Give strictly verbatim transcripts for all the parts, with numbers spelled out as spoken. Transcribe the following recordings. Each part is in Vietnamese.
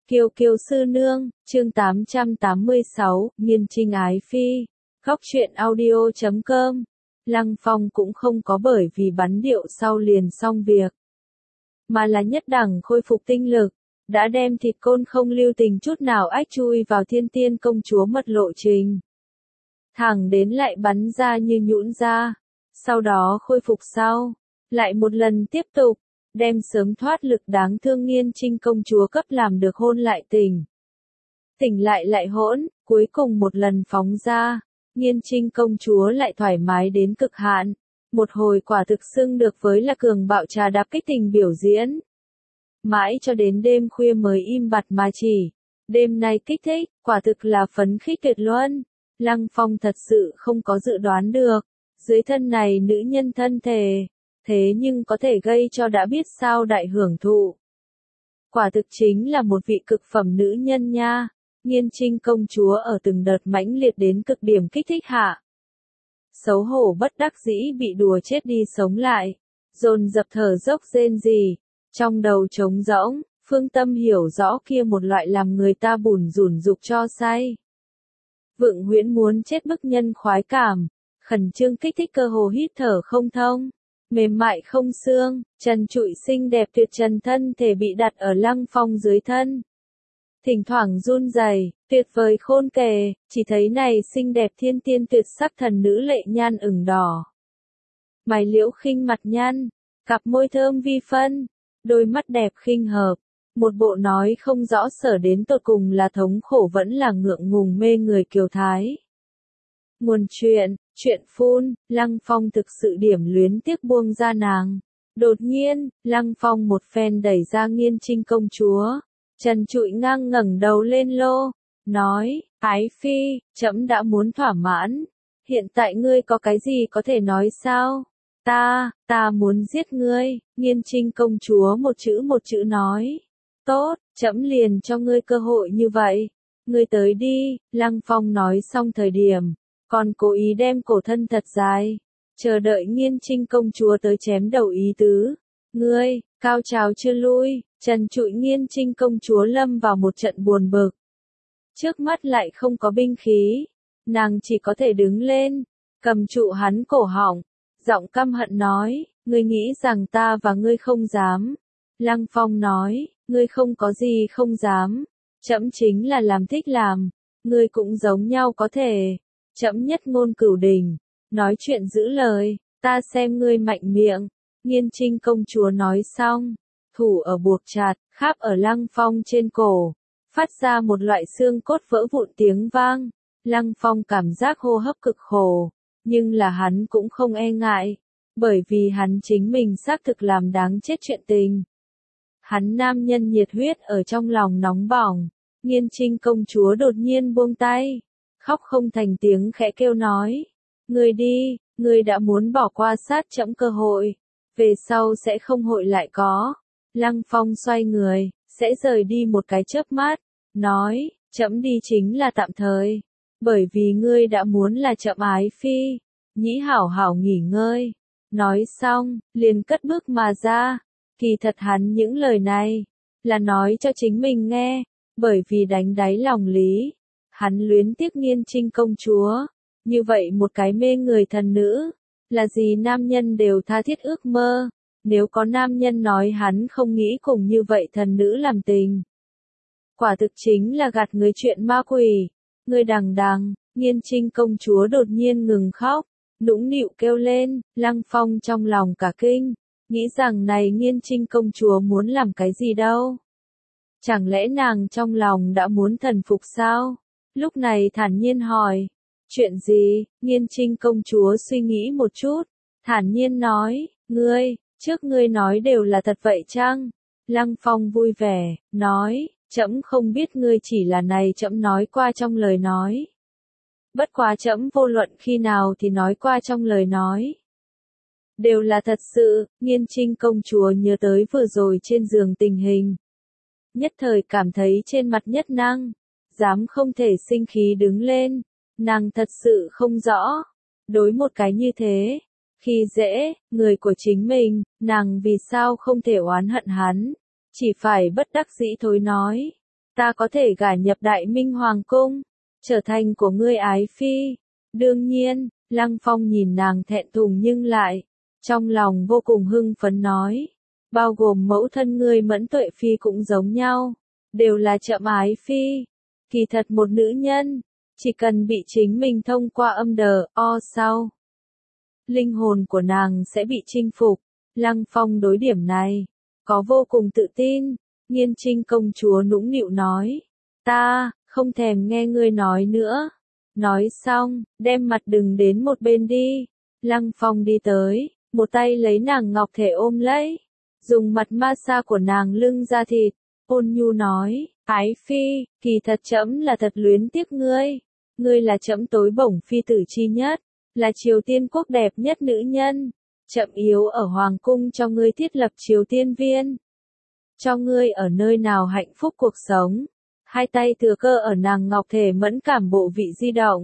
Kiều Kiều sư nương, chương tám trăm tám mươi sáu, Nghiên Trinh ái phi. Góc truyện audio chấm com. Lăng Phong cũng không có bởi vì bắn điệu sau liền xong việc, mà là nhất đẳng khôi phục tinh lực, đã đem thịt côn không lưu tình chút nào ách chui vào thiên tiên công chúa mật lộ trình. Thẳng đến lại bắn ra như nhũn ra, sau đó khôi phục sau, lại một lần tiếp tục, đem sớm thoát lực đáng thương Nghiên Trinh công chúa cấp làm được hôn lại tỉnh. Tỉnh lại lại hỗn, cuối cùng một lần phóng ra, Nghiên Trinh công chúa lại thoải mái đến cực hạn, một hồi quả thực xưng được với là cường bạo trà đạp kích tình biểu diễn. Mãi cho đến đêm khuya mới im bặt mà chỉ, đêm nay kích thích, quả thực là phấn khích tuyệt luân. Lăng Phong thật sự không có dự đoán được, dưới thân này nữ nhân thân thể, thế nhưng có thể gây cho đã biết sao đại hưởng thụ. Quả thực chính là một vị cực phẩm nữ nhân nha. Nghiên Trinh công chúa ở từng đợt mãnh liệt đến cực điểm kích thích hạ, xấu hổ bất đắc dĩ bị đùa chết đi sống lại, dồn dập thở dốc rên rỉ, trong đầu trống rỗng, phương tâm hiểu rõ kia một loại làm người ta bủn rủn dục cho say. Vượng huyễn muốn chết bức nhân khoái cảm, khẩn trương kích thích cơ hồ hít thở không thông, mềm mại không xương, trần trụi xinh đẹp tuyệt trần thân thể bị đặt ở Lăng Phong dưới thân. Thỉnh thoảng run rẩy, tuyệt vời khôn kề, chỉ thấy này xinh đẹp thiên tiên tuyệt sắc thần nữ lệ nhan ửng đỏ. Mày liễu khinh mặt nhăn, cặp môi thơm vi phân, đôi mắt đẹp khinh hợp, một bộ nói không rõ sở đến tột cùng là thống khổ vẫn là ngượng ngùng mê người kiều thái. Nguồn chuyện, chuyện phun, Lăng Phong thực sự điểm luyến tiếc buông ra nàng. Đột nhiên, Lăng Phong một phen đẩy ra Nghiên Trinh công chúa, trần trụi ngang ngẩng đầu lên lô, nói, ái phi, trẫm đã muốn thỏa mãn, hiện tại ngươi có cái gì có thể nói sao? Ta, ta muốn giết ngươi. Nghiên Trinh công chúa một chữ một chữ nói, tốt, trẫm liền cho ngươi cơ hội như vậy, ngươi tới đi. Lăng Phong nói xong thời điểm, còn cố ý đem cổ thân thật dài, chờ đợi Nghiên Trinh công chúa tới chém đầu ý tứ. Ngươi, cao trào chưa lui, trần trụi Nghiên Trinh công chúa lâm vào một trận buồn bực. Trước mắt lại không có binh khí, nàng chỉ có thể đứng lên, cầm trụ hắn cổ họng, giọng căm hận nói, ngươi nghĩ rằng ta và ngươi không dám. Lăng Phong nói, ngươi không có gì không dám, trẫm chính là làm thích làm, ngươi cũng giống nhau có thể. Trẫm nhất ngôn cửu đình, nói chuyện giữ lời, ta xem ngươi mạnh miệng. Nghiên Trinh công chúa nói xong, thủ ở buộc chặt, kháp ở Lăng Phong trên cổ, phát ra một loại xương cốt vỡ vụn tiếng vang. Lăng Phong cảm giác hô hấp cực khổ, nhưng là hắn cũng không e ngại, bởi vì hắn chính mình xác thực làm đáng chết chuyện tình. Hắn nam nhân nhiệt huyết ở trong lòng nóng bỏng. Nghiên Trinh công chúa đột nhiên buông tay, khóc không thành tiếng khẽ kêu nói, ngươi đi, ngươi đã muốn bỏ qua sát trẫm cơ hội, về sau sẽ không hội lại có. Lăng Phong xoay người, sẽ rời đi một cái chớp mắt, nói, trẫm đi chính là tạm thời, bởi vì ngươi đã muốn là trẫm ái phi, nhĩ hảo hảo nghỉ ngơi. Nói xong, liền cất bước mà ra. Kỳ thật hắn những lời này, là nói cho chính mình nghe, bởi vì đánh đáy lòng lý, hắn luyến tiếc Nghiên Trinh công chúa, như vậy một cái mê người thần nữ, là gì nam nhân đều tha thiết ước mơ. Nếu có nam nhân nói hắn không nghĩ cùng như vậy thần nữ làm tình, quả thực chính là gạt người chuyện ma quỷ. Người đằng đằng, Nghiên Trinh công chúa đột nhiên ngừng khóc, nũng nịu kêu lên. Lăng Phong trong lòng cả kinh, nghĩ rằng này Nghiên Trinh công chúa muốn làm cái gì đâu? Chẳng lẽ nàng trong lòng đã muốn thần phục sao? Lúc này thản nhiên hỏi, chuyện gì? Nghiên Trinh công chúa suy nghĩ một chút, thản nhiên nói, ngươi, trước ngươi nói đều là thật vậy chăng? Lăng Phong vui vẻ, nói, trẫm không biết ngươi chỉ là này trẫm nói qua trong lời nói. Bất quá trẫm vô luận khi nào thì nói qua trong lời nói, đều là thật sự. Nghiên Trinh công chúa nhớ tới vừa rồi trên giường tình hình, nhất thời cảm thấy trên mặt nhất năng, dám không thể sinh khí đứng lên. Nàng thật sự không rõ, đối một cái như thế, khi dễ, người của chính mình, nàng vì sao không thể oán hận hắn, chỉ phải bất đắc dĩ thối nói, ta có thể gả nhập Đại Minh Hoàng cung, trở thành của ngươi ái phi. Đương nhiên, Lăng Phong nhìn nàng thẹn thùng nhưng lại, trong lòng vô cùng hưng phấn nói, bao gồm mẫu thân ngươi Mẫn Tuệ Phi cũng giống nhau, đều là trẫm ái phi. Kỳ thật một nữ nhân, chỉ cần bị chính mình thông qua âm đờ, o sau, linh hồn của nàng sẽ bị chinh phục. Lăng Phong đối điểm này, có vô cùng tự tin. Nghiên Trinh công chúa nũng nịu nói, ta, không thèm nghe ngươi nói nữa. Nói xong, đem mặt đừng đến một bên đi. Lăng Phong đi tới, một tay lấy nàng ngọc thể ôm lấy, dùng mặt ma sa của nàng lưng ra thịt, ôn nhu nói, ái phi, kỳ thật trẫm là thật luyến tiếc ngươi. Ngươi là trẫm tối bổng phi tử chi nhất, là Triều Tiên quốc đẹp nhất nữ nhân. Trẫm yếu ở hoàng cung cho ngươi thiết lập Triều Tiên viên, cho ngươi ở nơi nào hạnh phúc cuộc sống. Hai tay thừa cơ ở nàng ngọc thể mẫn cảm bộ vị di động.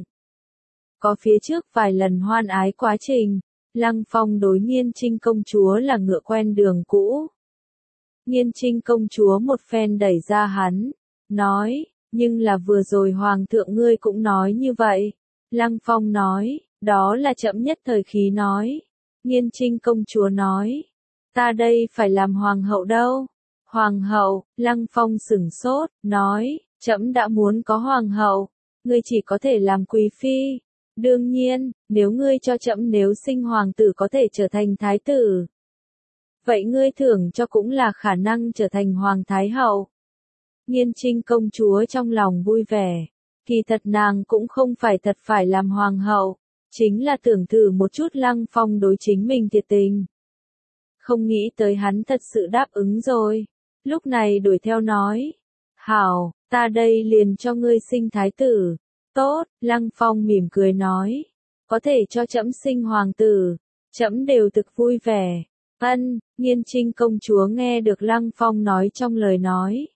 Có phía trước vài lần hoan ái quá trình, Lăng Phong đối Nghiên Trinh công chúa là ngựa quen đường cũ. Nghiên Trinh công chúa một phen đẩy ra hắn, nói, nhưng là vừa rồi hoàng thượng ngươi cũng nói như vậy. Lăng Phong nói, đó là trẫm nhất thời khí nói. Nghiên Trinh công chúa nói, ta đây phải làm hoàng hậu đâu. Hoàng hậu, Lăng Phong sửng sốt, nói, trẫm đã muốn có hoàng hậu, ngươi chỉ có thể làm quý phi. Đương nhiên, nếu ngươi cho trẫm nếu sinh hoàng tử có thể trở thành thái tử, vậy ngươi thưởng cho cũng là khả năng trở thành hoàng thái hậu. Nghiên Trinh công chúa trong lòng vui vẻ, kỳ thật nàng cũng không phải thật phải làm hoàng hậu, chính là tưởng thử một chút Lăng Phong đối chính mình thiệt tình. Không nghĩ tới hắn thật sự đáp ứng rồi. Lúc này đuổi theo nói, hảo, ta đây liền cho ngươi sinh thái tử. Tốt, Lăng Phong mỉm cười nói, có thể cho trẫm sinh hoàng tử, trẫm đều thực vui vẻ. Ân, Nghiên Trinh công chúa nghe được Lăng Phong nói trong lời nói,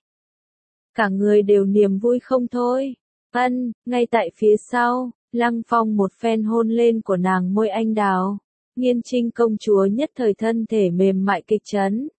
cả người đều niềm vui không thôi. Ân, ngay tại phía sau, Lăng Phong một phen hôn lên của nàng môi anh đào. Nghiên Trinh công chúa nhất thời thân thể mềm mại kịch chấn.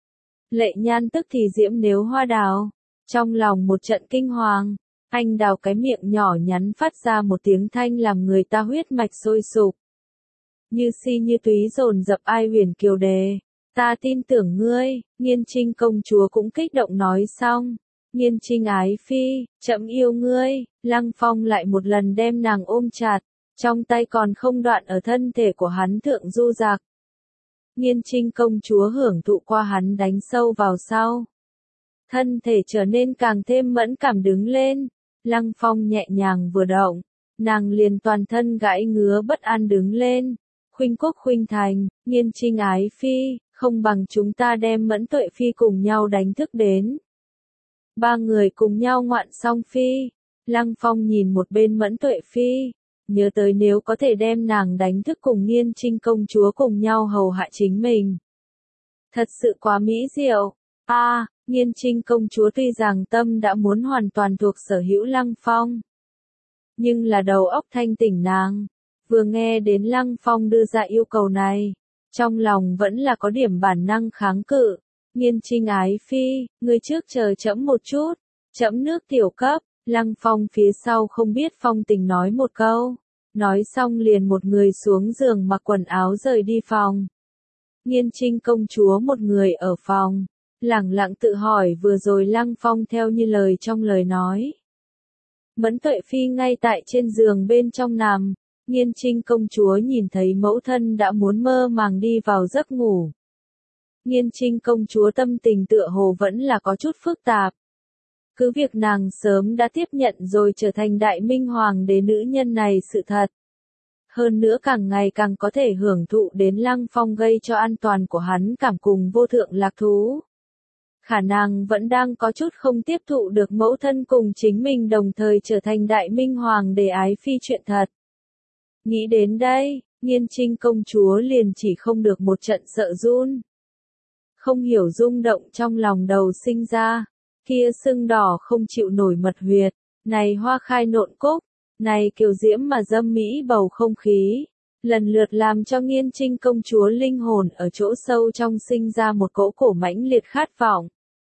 Lệ nhan tức thì diễm nếu hoa đào, trong lòng một trận kinh hoàng, anh đào cái miệng nhỏ nhắn phát ra một tiếng thanh làm người ta huyết mạch sôi sục. Như si như túy dồn dập ai huyền kiều đề, ta tin tưởng ngươi. Nghiên Trinh công chúa cũng kích động nói xong, Nghiên Trinh ái phi, trẫm yêu ngươi. Lăng Phong lại một lần đem nàng ôm chặt, trong tay còn không đoạn ở thân thể của hắn thượng du dạc. Nghiên Trinh công chúa hưởng thụ qua hắn đánh sâu vào sau, thân thể trở nên càng thêm mẫn cảm đứng lên. Lăng Phong nhẹ nhàng vừa động, nàng liền toàn thân gãi ngứa bất an đứng lên. Khuynh quốc khuynh thành, Nghiên Trinh ái phi, không bằng chúng ta đem Mẫn Tuệ Phi cùng nhau đánh thức đến. Ba người cùng nhau ngoạn song phi. Lăng Phong nhìn một bên Mẫn Tuệ Phi, nhớ tới nếu có thể đem nàng đánh thức cùng Nghiên Trinh công chúa cùng nhau hầu hạ chính mình. Thật sự quá mỹ diệu. A, à, Nghiên Trinh công chúa tuy rằng tâm đã muốn hoàn toàn thuộc sở hữu Lăng Phong, nhưng là đầu óc thanh tỉnh nàng, vừa nghe đến Lăng Phong đưa ra yêu cầu này, trong lòng vẫn là có điểm bản năng kháng cự. Nghiên Trinh ái phi, ngươi trước chờ trẫm một chút, trẫm nước tiểu cấp. Lăng Phong phía sau không biết phong tình nói một câu, nói xong liền một người xuống giường mặc quần áo rời đi phòng. Nghiên Trinh công chúa một người ở phòng, lẳng lặng tự hỏi vừa rồi Lăng Phong theo như lời trong lời nói. Mẫn Tuệ Phi ngay tại trên giường bên trong nằm, Nghiên Trinh công chúa nhìn thấy mẫu thân đã muốn mơ màng đi vào giấc ngủ. Nghiên Trinh công chúa tâm tình tựa hồ vẫn là có chút phức tạp. Cứ việc nàng sớm đã tiếp nhận rồi trở thành Đại Minh Hoàng đế nữ nhân này sự thật. Hơn nữa càng ngày càng có thể hưởng thụ đến Lăng Phong gây cho an toàn của hắn cảm cùng vô thượng lạc thú. Khả năng vẫn đang có chút không tiếp thụ được mẫu thân cùng chính mình đồng thời trở thành Đại Minh Hoàng đế ái phi chuyện thật. Nghĩ đến đây, Nghiên Trinh công chúa liền chỉ không được một trận sợ run. Không hiểu rung động trong lòng đầu sinh ra, kia sưng đỏ không chịu nổi mật huyệt, này hoa khai nộn cúc, này kiều diễm mà dâm mỹ bầu không khí, lần lượt làm cho Nghiên Trinh công chúa linh hồn ở chỗ sâu trong sinh ra một cỗ cổ mãnh liệt khát vọng.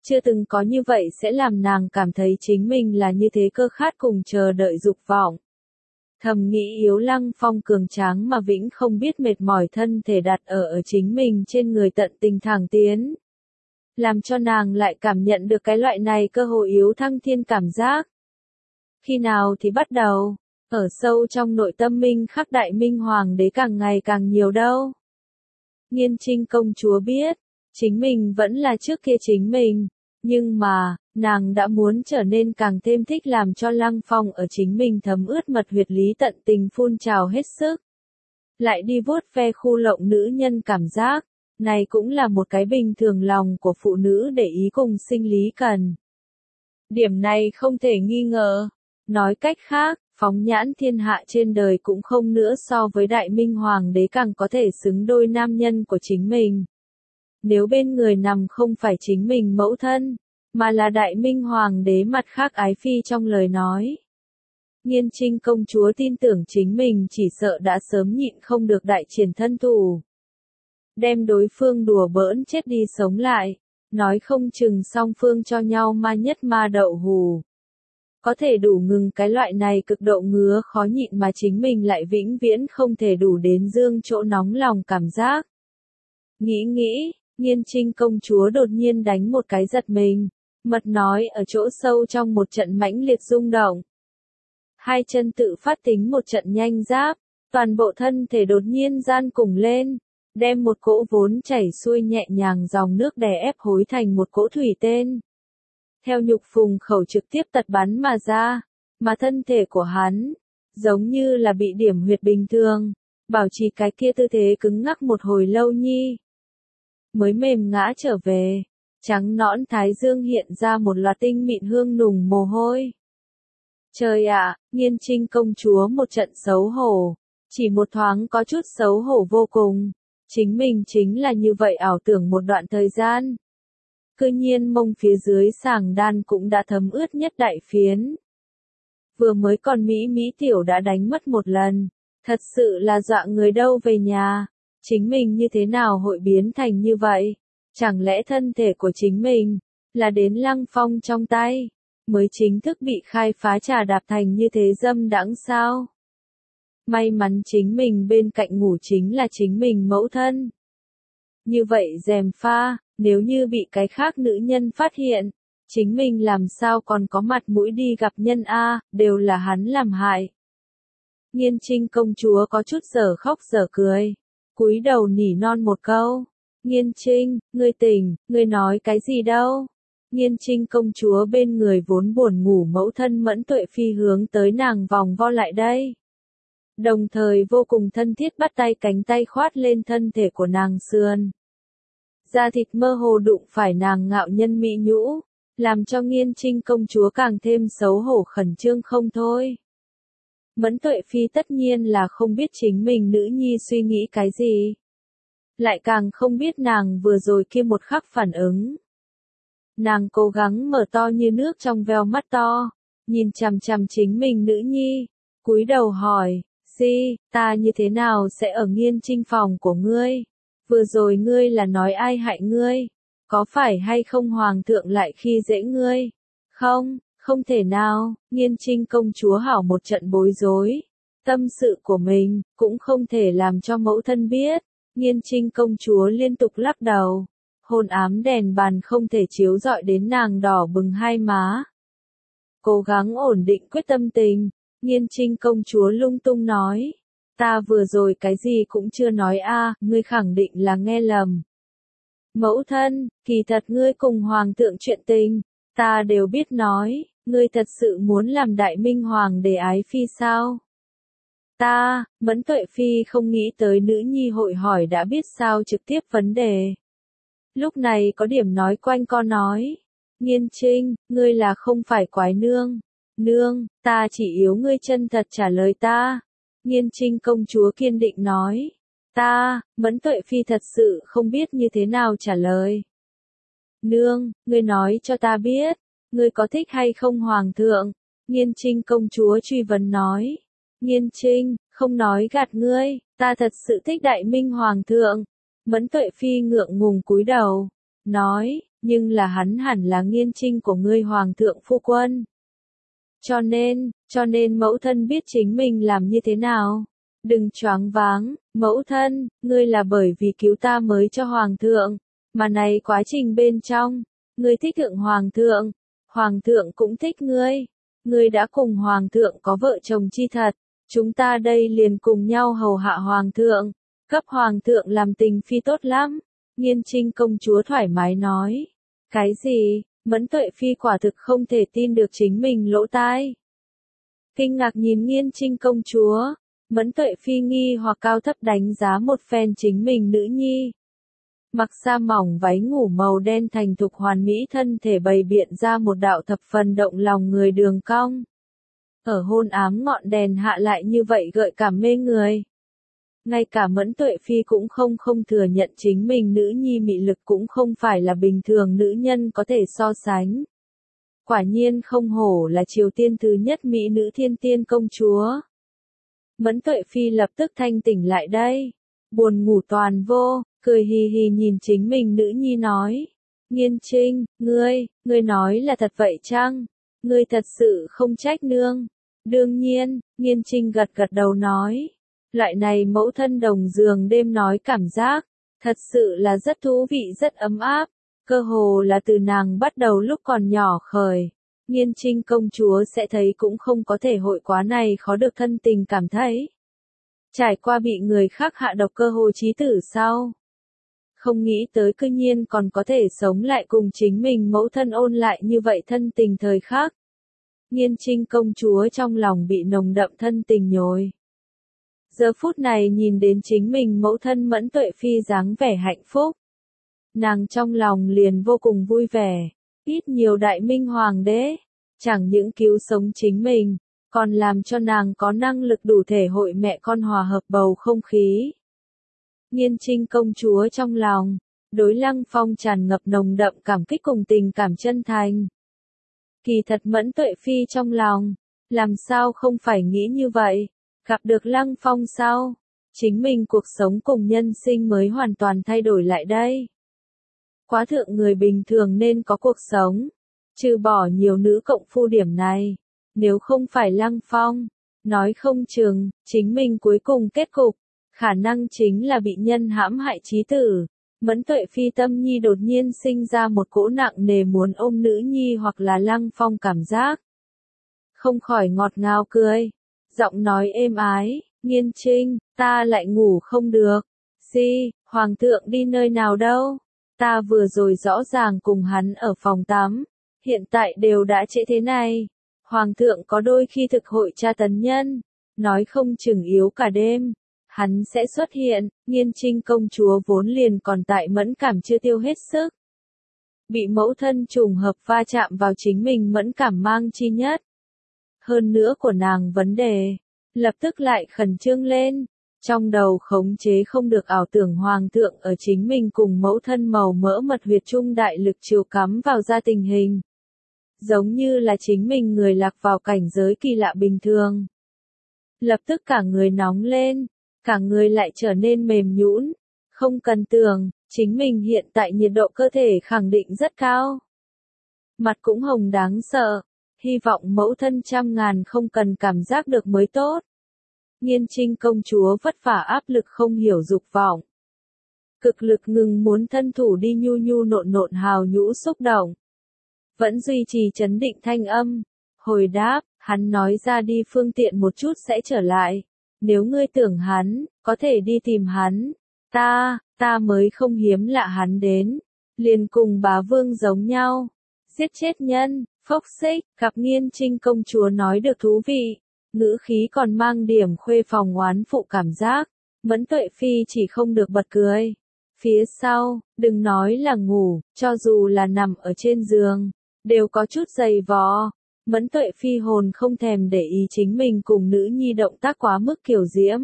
chưa từng có như vậy sẽ làm nàng cảm thấy chính mình là như thế cơ khát cùng chờ đợi dục vọng. Thầm nghĩ yếu Lăng Phong cường tráng mà vĩnh không biết mệt mỏi thân thể đặt ở ở chính mình trên người tận tình thẳng tiến. Làm cho nàng lại cảm nhận được cái loại này cơ hội yếu thăng thiên cảm giác. Khi nào thì bắt đầu, ở sâu trong nội tâm minh khắc đại minh hoàng đế càng ngày càng nhiều đâu. Nghiên Trinh công chúa biết, chính mình vẫn là trước kia chính mình, nhưng mà, nàng đã muốn trở nên càng thêm thích làm cho Lăng Phong ở chính mình thấm ướt mật huyệt lý tận tình phun trào hết sức. Lại đi vuốt ve khu lộng nữ nhân cảm giác, này cũng là một cái bình thường lòng của phụ nữ để ý cùng sinh lý cần. Điểm này không thể nghi ngờ. Nói cách khác, phóng nhãn thiên hạ trên đời cũng không nữa so với đại minh hoàng đế càng có thể xứng đôi nam nhân của chính mình. Nếu bên người nằm không phải chính mình mẫu thân, mà là đại minh hoàng đế mặt khác ái phi trong lời nói. Nghiên Trinh công chúa tin tưởng chính mình chỉ sợ đã sớm nhịn không được đại triển thân thủ. Đem đối phương đùa bỡn chết đi sống lại, nói không chừng song phương cho nhau ma nhất ma đậu hù. Có thể đủ ngừng cái loại này cực độ ngứa khó nhịn mà chính mình lại vĩnh viễn không thể đủ đến dương chỗ nóng lòng cảm giác. Nghĩ nghĩ, Nghiên Trinh công chúa đột nhiên đánh một cái giật mình, mật nói ở chỗ sâu trong một trận mãnh liệt rung động. Hai chân tự phát tính một trận nhanh giáp, toàn bộ thân thể đột nhiên gian cùng lên, đem một cỗ vốn chảy xuôi nhẹ nhàng dòng nước đè ép hối thành một cỗ thủy tên. Theo nhục phùng khẩu trực tiếp tật bắn mà ra, mà thân thể của hắn, giống như là bị điểm huyệt bình thường, bảo trì cái kia tư thế cứng ngắc một hồi lâu nhi. Mới mềm ngã trở về, trắng nõn thái dương hiện ra một loạt tinh mịn hương nùng mồ hôi. Trời ạ, Nghiên Trinh công chúa một trận xấu hổ, chỉ một thoáng có chút xấu hổ vô cùng, chính mình chính là như vậy ảo tưởng một đoạn thời gian. Cư nhiên mông phía dưới sàng đan cũng đã thấm ướt nhất đại phiến. Vừa mới còn Mỹ Mỹ tiểu đã đánh mất một lần, thật sự là dọa người đâu về nhà, chính mình như thế nào hội biến thành như vậy, chẳng lẽ thân thể của chính mình, là đến Lăng Phong trong tay, mới chính thức bị khai phá trà đạp thành như thế dâm đãng sao? May mắn chính mình bên cạnh ngủ chính là chính mình mẫu thân. Như vậy dèm pha, nếu như bị cái khác nữ nhân phát hiện, chính mình làm sao còn có mặt mũi đi gặp nhân A, đều là hắn làm hại. Nghiên Trinh công chúa có chút giờ khóc giờ cười, cúi đầu nỉ non một câu. Nghiên Trinh, ngươi tỉnh, ngươi nói cái gì đâu? Nghiên Trinh công chúa bên người vốn buồn ngủ mẫu thân Mẫn Tuệ Phi hướng tới nàng vòng vo lại đây. Đồng thời vô cùng thân thiết bắt tay cánh tay khoát lên thân thể của nàng sườn. Da thịt mơ hồ đụng phải nàng ngạo nhân mỹ nhũ, làm cho Nghiên Trinh công chúa càng thêm xấu hổ khẩn trương không thôi. Mẫn Tuệ Phi tất nhiên là không biết chính mình nữ nhi suy nghĩ cái gì. Lại càng không biết nàng vừa rồi kia một khắc phản ứng. Nàng cố gắng mở to như nước trong veo mắt to, nhìn chằm chằm chính mình nữ nhi, cúi đầu hỏi, "Si, ta như thế nào sẽ ở Nghiên Trinh phòng của ngươi? Vừa rồi ngươi là nói ai hại ngươi? Có phải hay không hoàng thượng lại khi dễ ngươi?" "Không, không thể nào." Nghiên Trinh công chúa hảo một trận bối rối. Tâm sự của mình, cũng không thể làm cho mẫu thân biết. Nghiên Trinh công chúa liên tục lắc đầu. Hôn ám đèn bàn không thể chiếu rọi đến nàng đỏ bừng hai má. Cố gắng ổn định quyết tâm tình, Nghiên Trinh công chúa lung tung nói. "Ta vừa rồi cái gì cũng chưa nói a, ngươi khẳng định là nghe lầm. Mẫu thân, kỳ thật ngươi cùng hoàng thượng chuyện tình, ta đều biết nói, ngươi thật sự muốn làm đại minh hoàng để ái phi sao?" Ta, Mẫn Tuệ Phi không nghĩ tới nữ nhi hội hỏi đã biết sao trực tiếp vấn đề. Lúc này có điểm nói quanh co nói. Nghiên Trinh, ngươi là không phải quái nương. Nương, ta chỉ yếu ngươi chân thật trả lời ta. Nghiên Trinh công chúa kiên định nói. Ta, Mẫn Tuệ Phi thật sự không biết như thế nào trả lời. Nương, ngươi nói cho ta biết, ngươi có thích hay không hoàng thượng? Nghiên Trinh công chúa truy vấn nói. Nghiên Trinh, không nói gạt ngươi, ta thật sự thích đại minh hoàng thượng. Mẫn Tuệ Phi ngượng ngùng cúi đầu, nói, nhưng là hắn hẳn là Nghiên Trinh của ngươi hoàng thượng phu quân. Cho nên, cho nên mẫu thân biết chính mình làm như thế nào. Đừng choáng váng, mẫu thân, ngươi là bởi vì cứu ta mới cho hoàng thượng, mà này quá trình bên trong, ngươi thích thượng hoàng thượng, hoàng thượng cũng thích ngươi, ngươi đã cùng hoàng thượng có vợ chồng chi thật, chúng ta đây liền cùng nhau hầu hạ hoàng thượng, cấp hoàng thượng làm tình phi tốt lắm. Nghiên Trinh công chúa thoải mái nói. Cái gì? Mẫn Tuệ Phi quả thực không thể tin được chính mình lỗ tai. Kinh ngạc nhìn Nghiên Trinh công chúa, Mẫn Tuệ Phi nghi hoặc cao thấp đánh giá một phen chính mình nữ nhi. Mặc sa mỏng váy ngủ màu đen thành thục hoàn mỹ thân thể bày biện ra một đạo thập phần động lòng người đường cong. Ở hôn ám ngọn đèn hạ lại như vậy gợi cảm mê người. Ngay cả Mẫn Tuệ Phi cũng không không thừa nhận chính mình nữ nhi mị lực cũng không phải là bình thường nữ nhân có thể so sánh. Quả nhiên không hổ là Triều Tiên thứ nhất mỹ nữ thiên tiên công chúa. Mẫn Tuệ Phi lập tức thanh tỉnh lại đây. Buồn ngủ toàn vô, cười hì hì nhìn chính mình nữ nhi nói. Nghiên Trinh, ngươi, ngươi nói là thật vậy chăng? Ngươi thật sự không trách nương. Đương nhiên, Nghiên Trinh gật gật đầu nói. Loại này mẫu thân đồng giường đêm nói cảm giác, thật sự là rất thú vị rất ấm áp, cơ hồ là từ nàng bắt đầu lúc còn nhỏ khởi. Nghiên Trinh công chúa sẽ thấy cũng không có thể hội quá này khó được thân tình cảm thấy. Trải qua bị người khác hạ độc cơ hồ chí tử sau. Không nghĩ tới cư nhiên còn có thể sống lại cùng chính mình mẫu thân ôn lại như vậy thân tình thời khắc. Nghiên Trinh công chúa trong lòng bị nồng đậm thân tình nhồi. Giờ phút này nhìn đến chính mình mẫu thân Mẫn Tuệ Phi dáng vẻ hạnh phúc. Nàng trong lòng liền vô cùng vui vẻ, ít nhiều đại minh hoàng đế, chẳng những cứu sống chính mình, còn làm cho nàng có năng lực đủ thể hội mẹ con hòa hợp bầu không khí. Nghiên Trinh công chúa trong lòng, đối Lăng Phong tràn ngập nồng đậm cảm kích cùng tình cảm chân thành. Kỳ thật Mẫn Tuệ Phi trong lòng, làm sao không phải nghĩ như vậy. Gặp được Lăng Phong sau, chính mình cuộc sống cùng nhân sinh mới hoàn toàn thay đổi lại đây. Quá thượng người bình thường nên có cuộc sống, trừ bỏ nhiều nữ cộng phu điểm này, nếu không phải Lăng Phong, nói không chừng, chính mình cuối cùng kết cục, khả năng chính là bị nhân hãm hại chí tử. Mẫn Tuệ Phi tâm nhi đột nhiên sinh ra một cỗ nặng nề muốn ôm nữ nhi hoặc là Lăng Phong cảm giác. Không khỏi ngọt ngào cười. Giọng nói êm ái, Nghiên Trinh, ta lại ngủ không được. Di, hoàng thượng đi nơi nào đâu? Ta vừa rồi rõ ràng cùng hắn ở phòng tắm. Hiện tại đều đã trễ thế này. Hoàng thượng có đôi khi thực hội tra tấn nhân. Nói không chừng yếu cả đêm. Hắn sẽ xuất hiện. Nghiên Trinh công chúa vốn liền còn tại mẫn cảm chưa tiêu hết sức. Bị mẫu thân trùng hợp va chạm vào chính mình mẫn cảm mang chi nhất. Hơn nữa của nàng vấn đề, lập tức lại khẩn trương lên, trong đầu khống chế không được ảo tưởng hoàng thượng ở chính mình cùng mẫu thân màu mỡ mật huyệt trung đại lực chiều cắm vào ra tình hình. Giống như là chính mình người lạc vào cảnh giới kỳ lạ bình thường. Lập tức cả người nóng lên, cả người lại trở nên mềm nhũn, không cần tưởng, chính mình hiện tại nhiệt độ cơ thể khẳng định rất cao. Mặt cũng hồng đáng sợ. Hy vọng mẫu thân trăm ngàn không cần cảm giác được mới tốt. Nghiên Trinh công chúa vất vả áp lực không hiểu dục vọng. Cực lực ngừng muốn thân thủ đi nhu nhu nộn nộn hào nhũ xúc động. Vẫn duy trì trấn định thanh âm. Hồi đáp, hắn nói ra đi phương tiện một chút sẽ trở lại. Nếu ngươi tưởng hắn, có thể đi tìm hắn. Ta, ta mới không hiếm lạ hắn đến. Liền cùng bá vương giống nhau. Giết chết nhân. Phốc xích, gặp Nghiên Trinh công chúa nói được thú vị, ngữ khí còn mang điểm khuê phòng oán phụ cảm giác, Mẫn Tuệ Phi chỉ không được bật cười. Phía sau, đừng nói là ngủ, cho dù là nằm ở trên giường, đều có chút dày vò. Mẫn Tuệ Phi hồn không thèm để ý chính mình cùng nữ nhi động tác quá mức kiểu diễm.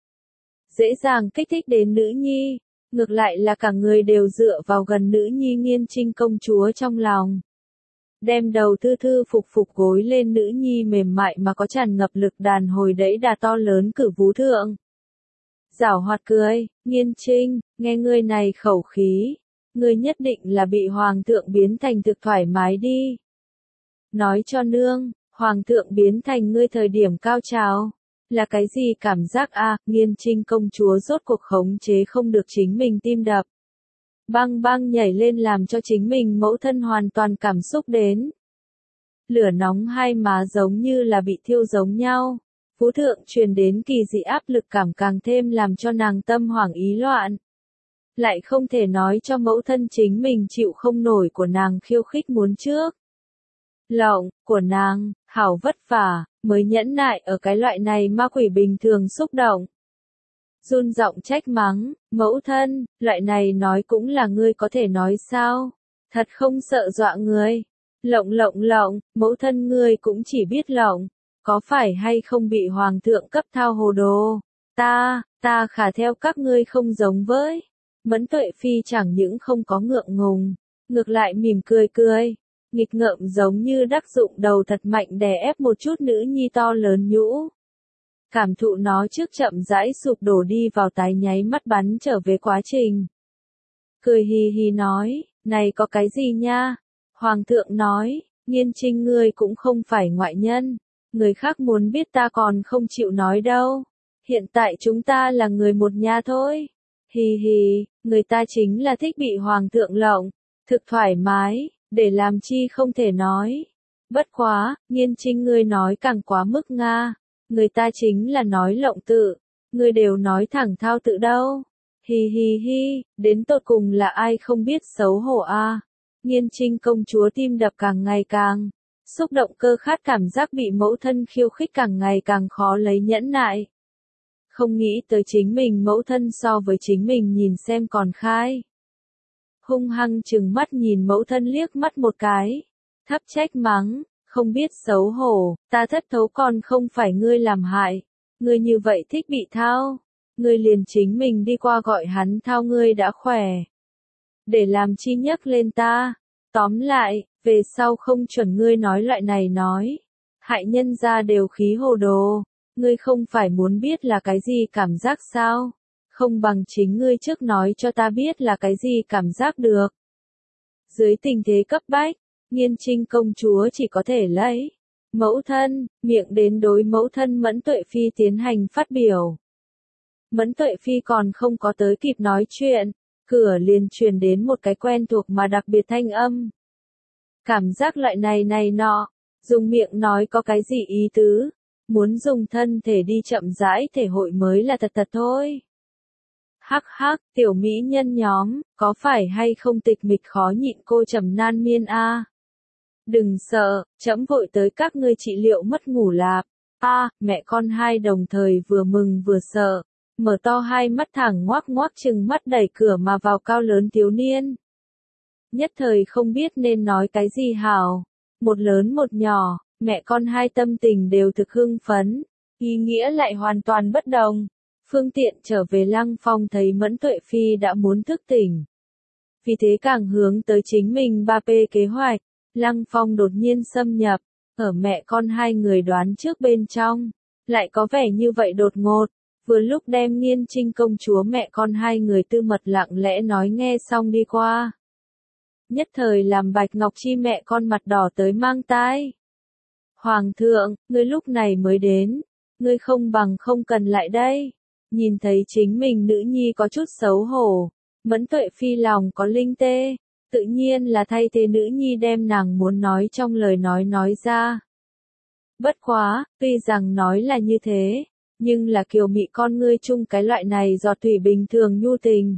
Dễ dàng kích thích đến nữ nhi, ngược lại là cả người đều dựa vào gần nữ nhi Nghiên Trinh công chúa trong lòng. Đem đầu thư thư phục phục gối lên nữ nhi mềm mại mà có tràn ngập lực đàn hồi đẫy đà to lớn cử vú thượng. Giảo hoạt cười, Nghiên Trinh, nghe ngươi này khẩu khí, ngươi nhất định là bị hoàng thượng biến thành thực thoải mái đi. Nói cho nương, hoàng thượng biến thành ngươi thời điểm cao trào. Là cái gì cảm giác a? À, Nghiên Trinh công chúa rốt cuộc khống chế không được chính mình tim đập. Băng băng nhảy lên làm cho chính mình mẫu thân hoàn toàn cảm xúc đến. Lửa nóng hai má giống như là bị thiêu giống nhau. Phú thượng truyền đến kỳ dị áp lực cảm càng thêm làm cho nàng tâm hoảng ý loạn. Lại không thể nói cho mẫu thân chính mình chịu không nổi của nàng khiêu khích muốn trước. Lộng, của nàng, hảo vất vả, mới nhẫn nại ở cái loại này ma quỷ bình thường xúc động. Run giọng trách mắng, mẫu thân, loại này nói cũng là ngươi có thể nói sao? Thật không sợ dọa người. Lộng lộng lộng, mẫu thân ngươi cũng chỉ biết lộng. Có phải hay không bị hoàng thượng cấp thao hồ đồ? Ta, ta khả theo các ngươi không giống với. Mẫn Tuệ Phi chẳng những không có ngượng ngùng, ngược lại mỉm cười cười. Nghịch ngợm giống như đắc dụng đầu thật mạnh đè ép một chút nữ nhi to lớn nhũ. Cảm thụ nó trước chậm rãi sụp đổ đi vào tái nháy mắt bắn trở về quá trình. Cười hì hì nói, này có cái gì nha? Hoàng thượng nói, Nghiên Trinh ngươi cũng không phải ngoại nhân. Người khác muốn biết ta còn không chịu nói đâu. Hiện tại chúng ta là người một nhà thôi. Hì hì, người ta chính là thích bị hoàng thượng lộng. Thực thoải mái, để làm chi không thể nói. Bất quá, Nghiên Trinh ngươi nói càng quá mức nga. Người ta chính là nói lộng tự. Ngươi đều nói thẳng thao tự đâu. Hi hi hi, đến tột cùng là ai không biết xấu hổ a? À? Nghiên Trinh công chúa tim đập càng ngày càng. Xúc động cơ khát cảm giác bị mẫu thân khiêu khích càng ngày càng khó lấy nhẫn nại. Không nghĩ tới chính mình mẫu thân so với chính mình nhìn xem còn khai. Hung hăng chừng mắt nhìn mẫu thân liếc mắt một cái. Thấp trách mắng, không biết xấu hổ, ta thất thấu còn không phải ngươi làm hại. Ngươi như vậy thích bị thao. Ngươi liền chính mình đi qua gọi hắn thao ngươi đã khỏe. Để làm chi nhắc lên ta. Tóm lại, về sau không chuẩn ngươi nói loại này nói. Hại nhân ra đều khí hồ đồ. Ngươi không phải muốn biết là cái gì cảm giác sao? Không bằng chính ngươi trước nói cho ta biết là cái gì cảm giác được. Dưới tình thế cấp bách, Nghiên Trinh công chúa chỉ có thể lấy mẫu thân, miệng đến đối mẫu thân Mẫn Tuệ Phi tiến hành phát biểu. Mẫn Tuệ Phi còn không có tới kịp nói chuyện, cửa liền truyền đến một cái quen thuộc mà đặc biệt thanh âm. Cảm giác loại này này nọ, dùng miệng nói có cái gì ý tứ, muốn dùng thân thể đi chậm rãi thể hội mới là thật thật thôi. Hắc hắc, tiểu mỹ nhân nhóm, có phải hay không tịch mịch khó nhịn cô trầm nan miên a? À? Đừng sợ, trẫm vội tới các ngươi trị liệu mất ngủ lạp. A, à, mẹ con hai đồng thời vừa mừng vừa sợ, mở to hai mắt thẳng ngoác ngoác chừng mắt đẩy cửa mà vào cao lớn thiếu niên. Nhất thời không biết nên nói cái gì hảo, một lớn một nhỏ, mẹ con hai tâm tình đều thực hưng phấn, ý nghĩa lại hoàn toàn bất đồng. Phương tiện trở về Lăng Phong thấy Mẫn Tuệ Phi đã muốn thức tỉnh. Vì thế càng hướng tới chính mình ba P kế hoạch, Lăng Phong đột nhiên xâm nhập, ở mẹ con hai người đoán trước bên trong, lại có vẻ như vậy đột ngột, vừa lúc đem Nghiên Trinh công chúa mẹ con hai người tư mật lặng lẽ nói nghe xong đi qua. Nhất thời làm Bạch Ngọc Chi mẹ con mặt đỏ tới mang tai. Hoàng thượng, ngươi lúc này mới đến, ngươi không bằng không cần lại đây. Nhìn thấy chính mình nữ nhi có chút xấu hổ, Mẫn Tuệ Phi lòng có linh tê, tự nhiên là thay thế nữ nhi đem nàng muốn nói trong lời nói nói ra. Bất quá, tuy rằng nói là như thế, nhưng là kiều mị con ngươi chung cái loại này giọt thủy bình thường nhu tình.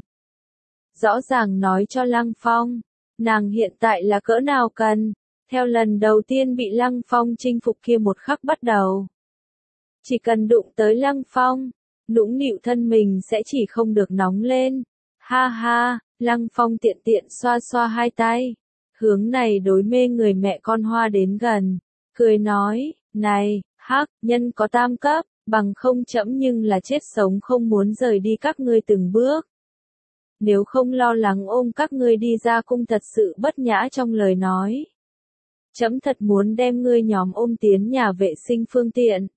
Rõ ràng nói cho Lăng Phong, nàng hiện tại là cỡ nào cần, theo lần đầu tiên bị Lăng Phong chinh phục kia một khắc bắt đầu. Chỉ cần đụng tới Lăng Phong, nũng nịu thân mình sẽ chỉ không được nóng lên. Ha ha, Lăng Phong tiện tiện xoa xoa hai tay, hướng này đối mê người mẹ con hoa đến gần, cười nói, này, hắc, nhân có tam cấp, bằng không chẫm nhưng là chết sống không muốn rời đi các ngươi từng bước. Nếu không lo lắng ôm các ngươi đi ra cung thật sự bất nhã trong lời nói. Chẫm thật muốn đem ngươi nhóm ôm tiến nhà vệ sinh phương tiện.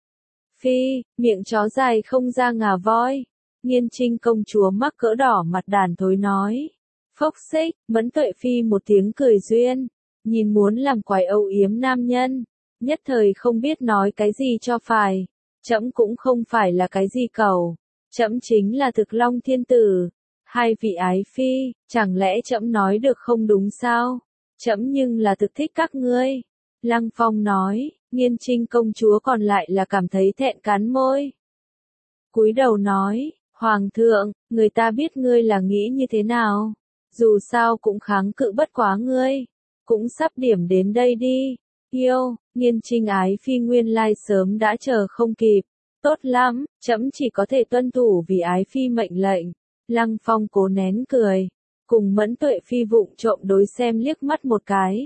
Phi, miệng chó dài không ra ngà voi. Nghiên Trinh công chúa mắc cỡ đỏ mặt đàn thối nói. Phốc xích, Mẫn Tuệ Phi một tiếng cười duyên, nhìn muốn làm quái âu yếm nam nhân, nhất thời không biết nói cái gì cho phải. Trẫm cũng không phải là cái gì cầu, trẫm chính là Thực Long Thiên Tử. Hai vị ái phi, chẳng lẽ trẫm nói được không đúng sao? Trẫm nhưng là thực thích các ngươi. Lăng Phong nói, Nghiên Trinh công chúa còn lại là cảm thấy thẹn cắn môi. Cúi đầu nói, Hoàng thượng, người ta biết ngươi là nghĩ như thế nào. Dù sao cũng kháng cự bất quá ngươi. Cũng sắp điểm đến đây đi. Yêu, Nghiên Trinh ái phi nguyên lai sớm đã chờ không kịp. Tốt lắm, trẫm chỉ có thể tuân thủ vì ái phi mệnh lệnh. Lăng Phong cố nén cười, cùng Mẫn Tuệ Phi vụng trộm đối xem liếc mắt một cái.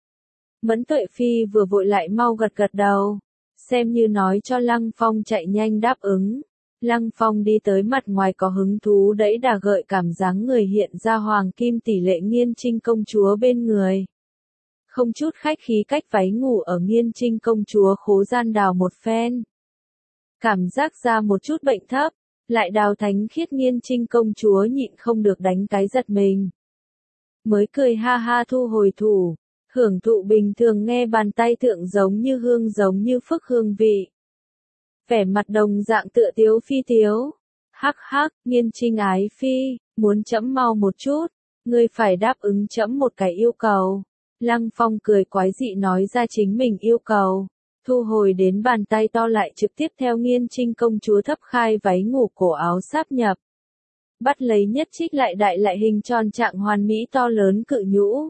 Mẫn Tuệ Phi vừa vội lại mau gật gật đầu, xem như nói cho Lăng Phong chạy nhanh đáp ứng. Lăng Phong đi tới mặt ngoài có hứng thú đẫy đà gợi cảm dáng người hiện ra hoàng kim tỷ lệ Nghiên Trinh công chúa bên người. Không chút khách khí cách váy ngủ ở Nghiên Trinh công chúa khố gian đào một phen. Cảm giác ra một chút bệnh thấp, lại đào thánh khiết Nghiên Trinh công chúa nhịn không được đánh cái giật mình. Mới cười ha ha thu hồi thủ, hưởng thụ bình thường nghe bàn tay thượng giống như hương giống như phức hương vị. Vẻ mặt đồng dạng tựa tiếu phi tiếu. Hắc hắc, Nghiên Trinh ái phi, muốn trẫm mau một chút, ngươi phải đáp ứng trẫm một cái yêu cầu. Lăng Phong cười quái dị nói ra chính mình yêu cầu. Thu hồi đến bàn tay to lại trực tiếp theo Nghiên Trinh công chúa thấp khai váy ngủ cổ áo sáp nhập. Bắt lấy nhất trích lại đại lại hình tròn trạng hoàn mỹ to lớn cự nhũ.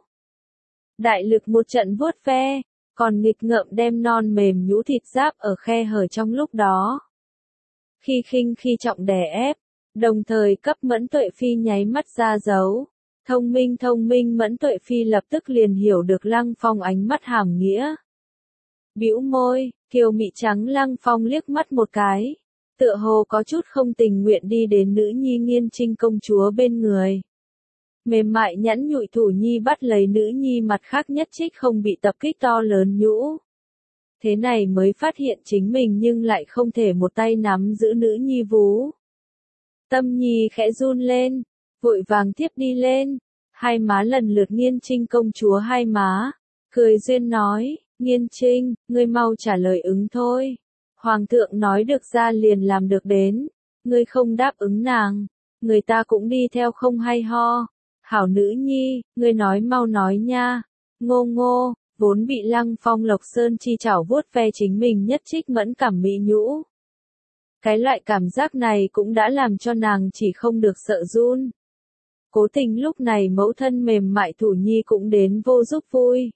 Đại lực một trận vuốt ve, còn nghịch ngợm đem non mềm nhũ thịt giáp ở khe hở trong lúc đó. Khi khinh khi trọng đè ép, đồng thời cấp Mẫn Tuệ Phi nháy mắt ra dấu. Thông minh thông minh Mẫn Tuệ Phi lập tức liền hiểu được Lăng Phong ánh mắt hàm nghĩa. Bĩu môi, kiều mị trắng Lăng Phong liếc mắt một cái, tựa hồ có chút không tình nguyện đi đến nữ nhi Nghiên Trinh công chúa bên người. Mềm mại nhẵn nhụi thủ nhi bắt lấy nữ nhi mặt khác nhất trích không bị tập kích to lớn nhũ. Thế này mới phát hiện chính mình nhưng lại không thể một tay nắm giữ nữ nhi vú. Tâm nhi khẽ run lên, vội vàng tiếp đi lên, hai má lần lượt Nghiên Trinh công chúa hai má, cười duyên nói. Nghiên Trinh, ngươi mau trả lời ứng thôi. Hoàng thượng nói được ra liền làm được đến. Ngươi không đáp ứng nàng, người ta cũng đi theo không hay ho. Hảo nữ nhi, ngươi nói mau nói nha. Ngô ngô, vốn bị Lăng Phong Lộc Sơn chi chảo vuốt ve chính mình nhất trích mẫn cảm mỹ nhũ. Cái loại cảm giác này cũng đã làm cho nàng chỉ không được sợ run. Cố tình lúc này mẫu thân mềm mại thủ nhi cũng đến vô giúp vui.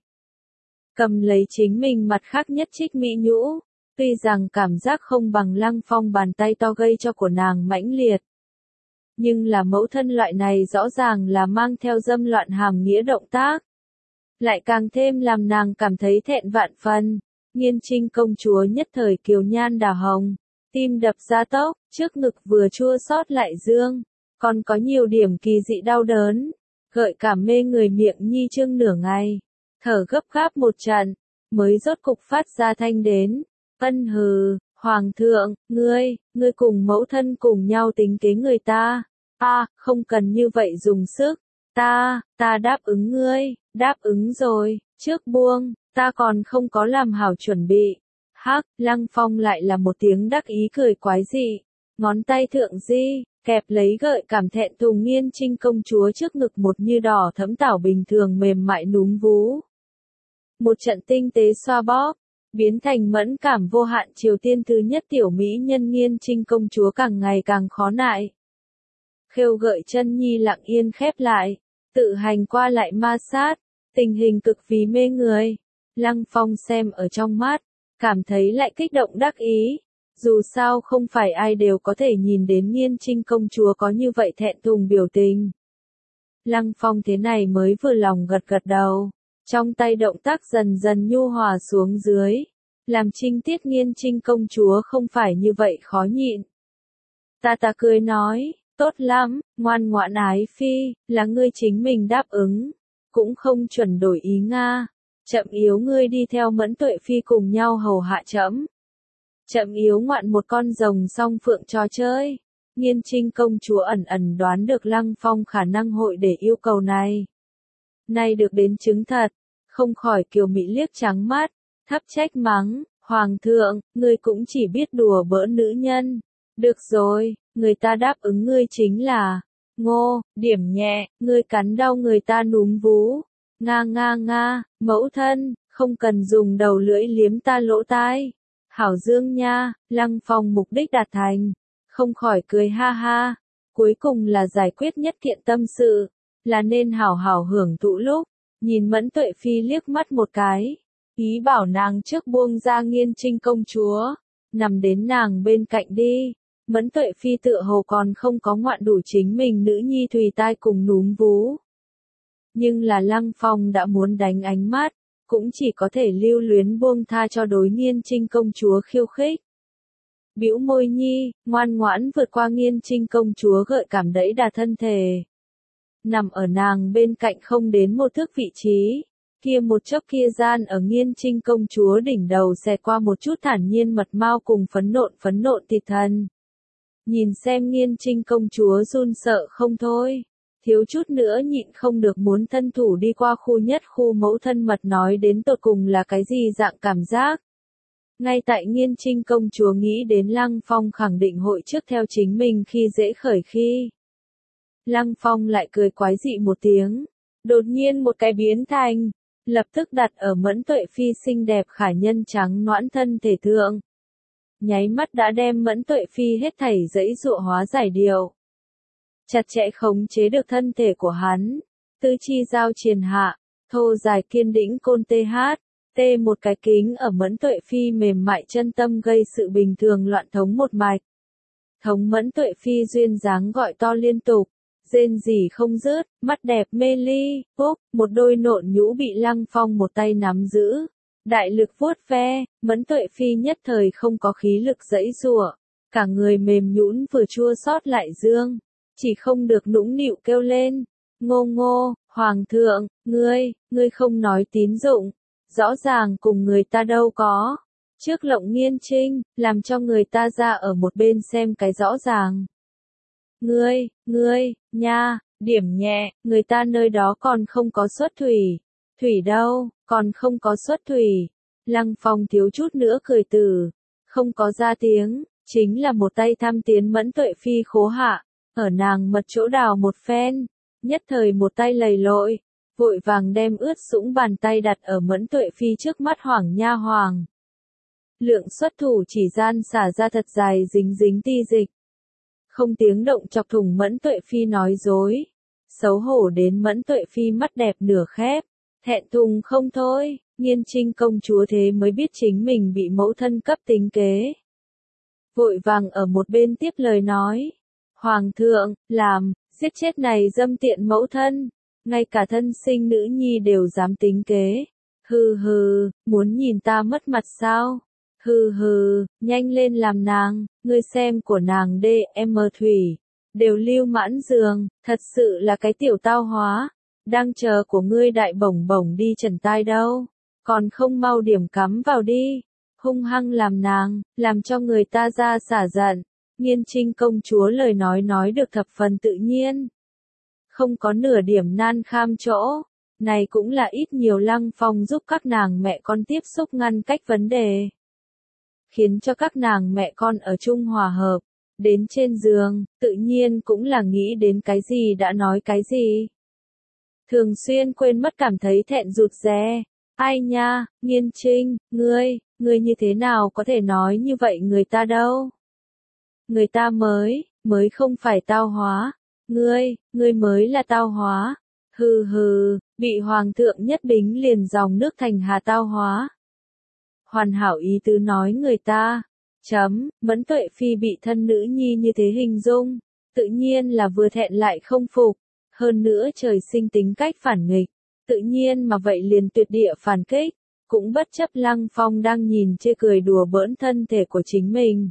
Cầm lấy chính mình mặt khác nhất trích mỹ nhũ, tuy rằng cảm giác không bằng Lăng Phong bàn tay to gây cho của nàng mãnh liệt. Nhưng là mẫu thân loại này rõ ràng là mang theo dâm loạn hàm nghĩa động tác. Lại càng thêm làm nàng cảm thấy thẹn vạn phần. Nghiên Trinh công chúa nhất thời kiều nhan đào hồng, tim đập ra tốc, trước ngực vừa chua xót lại dương, còn có nhiều điểm kỳ dị đau đớn, gợi cảm mê người miệng nhi trương nửa ngày. Thở gấp gáp một trận, mới rốt cục phát ra thanh đến. Ân hừ, Hoàng thượng, ngươi, ngươi cùng mẫu thân cùng nhau tính kế người ta. A, à, không cần như vậy dùng sức. Ta, ta đáp ứng ngươi, đáp ứng rồi, trước buông, ta còn không có làm hảo chuẩn bị. Hắc, Lăng Phong lại là một tiếng đắc ý cười quái dị. Ngón tay thượng di, kẹp lấy gợi cảm thẹn thùng Nghiên Trinh công chúa trước ngực một như đỏ thẫm tảo bình thường mềm mại núm vú. Một trận tinh tế xoa bóp, biến thành mẫn cảm vô hạn Triều Tiên thứ nhất tiểu mỹ nhân Nghiên Trinh công chúa càng ngày càng khó nại. Khêu gợi chân nhi lặng yên khép lại, tự hành qua lại ma sát, tình hình cực vì mê người. Lăng Phong xem ở trong mắt, cảm thấy lại kích động đắc ý. Dù sao không phải ai đều có thể nhìn đến Nghiên Trinh công chúa có như vậy thẹn thùng biểu tình. Lăng Phong thế này mới vừa lòng gật gật đầu. Trong tay động tác dần dần nhu hòa xuống dưới, làm Trinh tiết Nghiên Trinh công chúa không phải như vậy khó nhịn. Ta ta cười nói, tốt lắm, ngoan ngoãn ái phi, là ngươi chính mình đáp ứng, cũng không chuẩn đổi ý Nga. Chậm yếu ngươi đi theo Mẫn Tuệ Phi cùng nhau hầu hạ trẫm. Chậm yếu ngoạn một con rồng song phượng trò chơi. Nghiên Trinh công chúa ẩn ẩn đoán được Lăng Phong khả năng hội để yêu cầu này. Nay được đến chứng thật, không khỏi kiều mị liếc trắng mắt, thấp trách mắng, Hoàng thượng, ngươi cũng chỉ biết đùa bỡn nữ nhân. Được rồi, người ta đáp ứng ngươi chính là, ngô, điểm nhẹ, ngươi cắn đau người ta núm vú. Nga nga nga, mẫu thân, không cần dùng đầu lưỡi liếm ta lỗ tai. Hảo dương nha, Lăng Phong mục đích đạt thành, không khỏi cười ha ha. Cuối cùng là giải quyết nhất kiện tâm sự, là nên hảo hảo hưởng thụ lúc. Nhìn Mẫn Tuệ Phi liếc mắt một cái, ý bảo nàng trước buông ra Nghiên Trinh công chúa, nằm đến nàng bên cạnh đi. Mẫn Tuệ Phi tựa hồ còn không có ngoạn đủ chính mình nữ nhi thùy tai cùng núm vú. Nhưng là Lăng Phong đã muốn đánh ánh mắt, cũng chỉ có thể lưu luyến buông tha cho đối Nghiên Trinh công chúa khiêu khích. Bĩu môi nhi, ngoan ngoãn vượt qua Nghiên Trinh công chúa gợi cảm đẫy đà thân thể. Nằm ở nàng bên cạnh không đến một thước vị trí, kia một chốc kia gian ở Nghiên Trinh công chúa đỉnh đầu xẹt qua một chút thản nhiên mật mau cùng phấn nộn phấn nộn thịt thần. Nhìn xem Nghiên Trinh công chúa run sợ không thôi, thiếu chút nữa nhịn không được muốn thân thủ đi qua khu nhất khu mẫu thân mật nói đến tột cùng là cái gì dạng cảm giác. Ngay tại Nghiên Trinh công chúa nghĩ đến Lăng Phong khẳng định hội trước theo chính mình khi dễ khởi khi. Lăng Phong lại cười quái dị một tiếng, đột nhiên một cái biến thành, lập tức đặt ở Mẫn Tuệ Phi xinh đẹp khả nhân trắng noãn thân thể thượng. Nháy mắt đã đem Mẫn Tuệ Phi hết thảy dãy dụa hóa giải điều. Chặt chẽ khống chế được thân thể của hắn, tứ chi giao triền hạ, thô dài kiên đĩnh côn tê hát, tê một cái kính ở Mẫn Tuệ Phi mềm mại chân tâm gây sự bình thường loạn thống một mạch. Thống Mẫn Tuệ Phi duyên dáng gọi to liên tục, rên rỉ không dứt, mắt đẹp mê ly, phúc, một đôi nộn nhũ bị Lăng Phong một tay nắm giữ. Đại lực vuốt ve, Mẫn Tuệ Phi nhất thời không có khí lực dãy giụa, cả người mềm nhũn vừa chua xót lại dương, chỉ không được nũng nịu kêu lên, ngô ngô, Hoàng thượng, ngươi, ngươi không nói tín dụng, rõ ràng cùng người ta đâu có, trước lộng Nghiên Trinh, làm cho người ta ra ở một bên xem cái rõ ràng. Ngươi, ngươi, nha, điểm nhẹ, người ta nơi đó còn không có xuất thủy. Thủy đâu, còn không có xuất thủy. Lăng Phong thiếu chút nữa cười từ, không có ra tiếng, chính là một tay thăm tiến Mẫn Tuệ Phi khố hạ, ở nàng mật chỗ đào một phen, nhất thời một tay lầy lội, vội vàng đem ướt sũng bàn tay đặt ở Mẫn Tuệ Phi trước mắt Hoàng nha hoàng. Lượng xuất thủ chỉ gian xả ra thật dài dính dính ti dịch. Không tiếng động chọc thủng Mẫn Tuệ Phi nói dối, xấu hổ đến Mẫn Tuệ Phi mắt đẹp nửa khép. Thẹn thùng không thôi, Nghiên Trinh công chúa thế mới biết chính mình bị mẫu thân cấp tính kế. Vội vàng ở một bên tiếp lời nói, Hoàng thượng, làm, giết chết này dâm tiện mẫu thân, ngay cả thân sinh nữ nhi đều dám tính kế. Hừ hừ, muốn nhìn ta mất mặt sao? Hừ hừ, nhanh lên làm nàng, ngươi xem của nàng đê em thủy, đều lưu mãn giường, thật sự là cái tiểu tao hóa. Đang chờ của ngươi đại bổng bổng đi trần tai đâu, còn không mau điểm cắm vào đi, hung hăng làm nàng, làm cho người ta ra xả giận. Nghiên Trinh công chúa lời nói nói được thập phần tự nhiên, không có nửa điểm nan kham chỗ, này cũng là ít nhiều Lăng Phong giúp các nàng mẹ con tiếp xúc ngăn cách vấn đề, khiến cho các nàng mẹ con ở chung hòa hợp, đến trên giường, tự nhiên cũng là nghĩ đến cái gì đã nói cái gì. Thường xuyên quên mất cảm thấy thẹn rụt rè. Ai nha, Nghiên Trinh, ngươi, ngươi như thế nào có thể nói như vậy người ta đâu? Người ta mới, mới không phải tao hóa. Ngươi, ngươi mới là tao hóa. Hừ hừ, bị Hoàng thượng nhất bính liền dòng nước thành hà tao hóa. Hoàn hảo ý tứ nói người ta. Chấm, Mẫn Tuệ Phi bị thân nữ nhi như thế hình dung, tự nhiên là vừa thẹn lại không phục. Hơn nữa trời sinh tính cách phản nghịch, tự nhiên mà vậy liền tuyệt địa phản kích, cũng bất chấp Lăng Phong đang nhìn chê cười đùa bỡn thân thể của chính mình.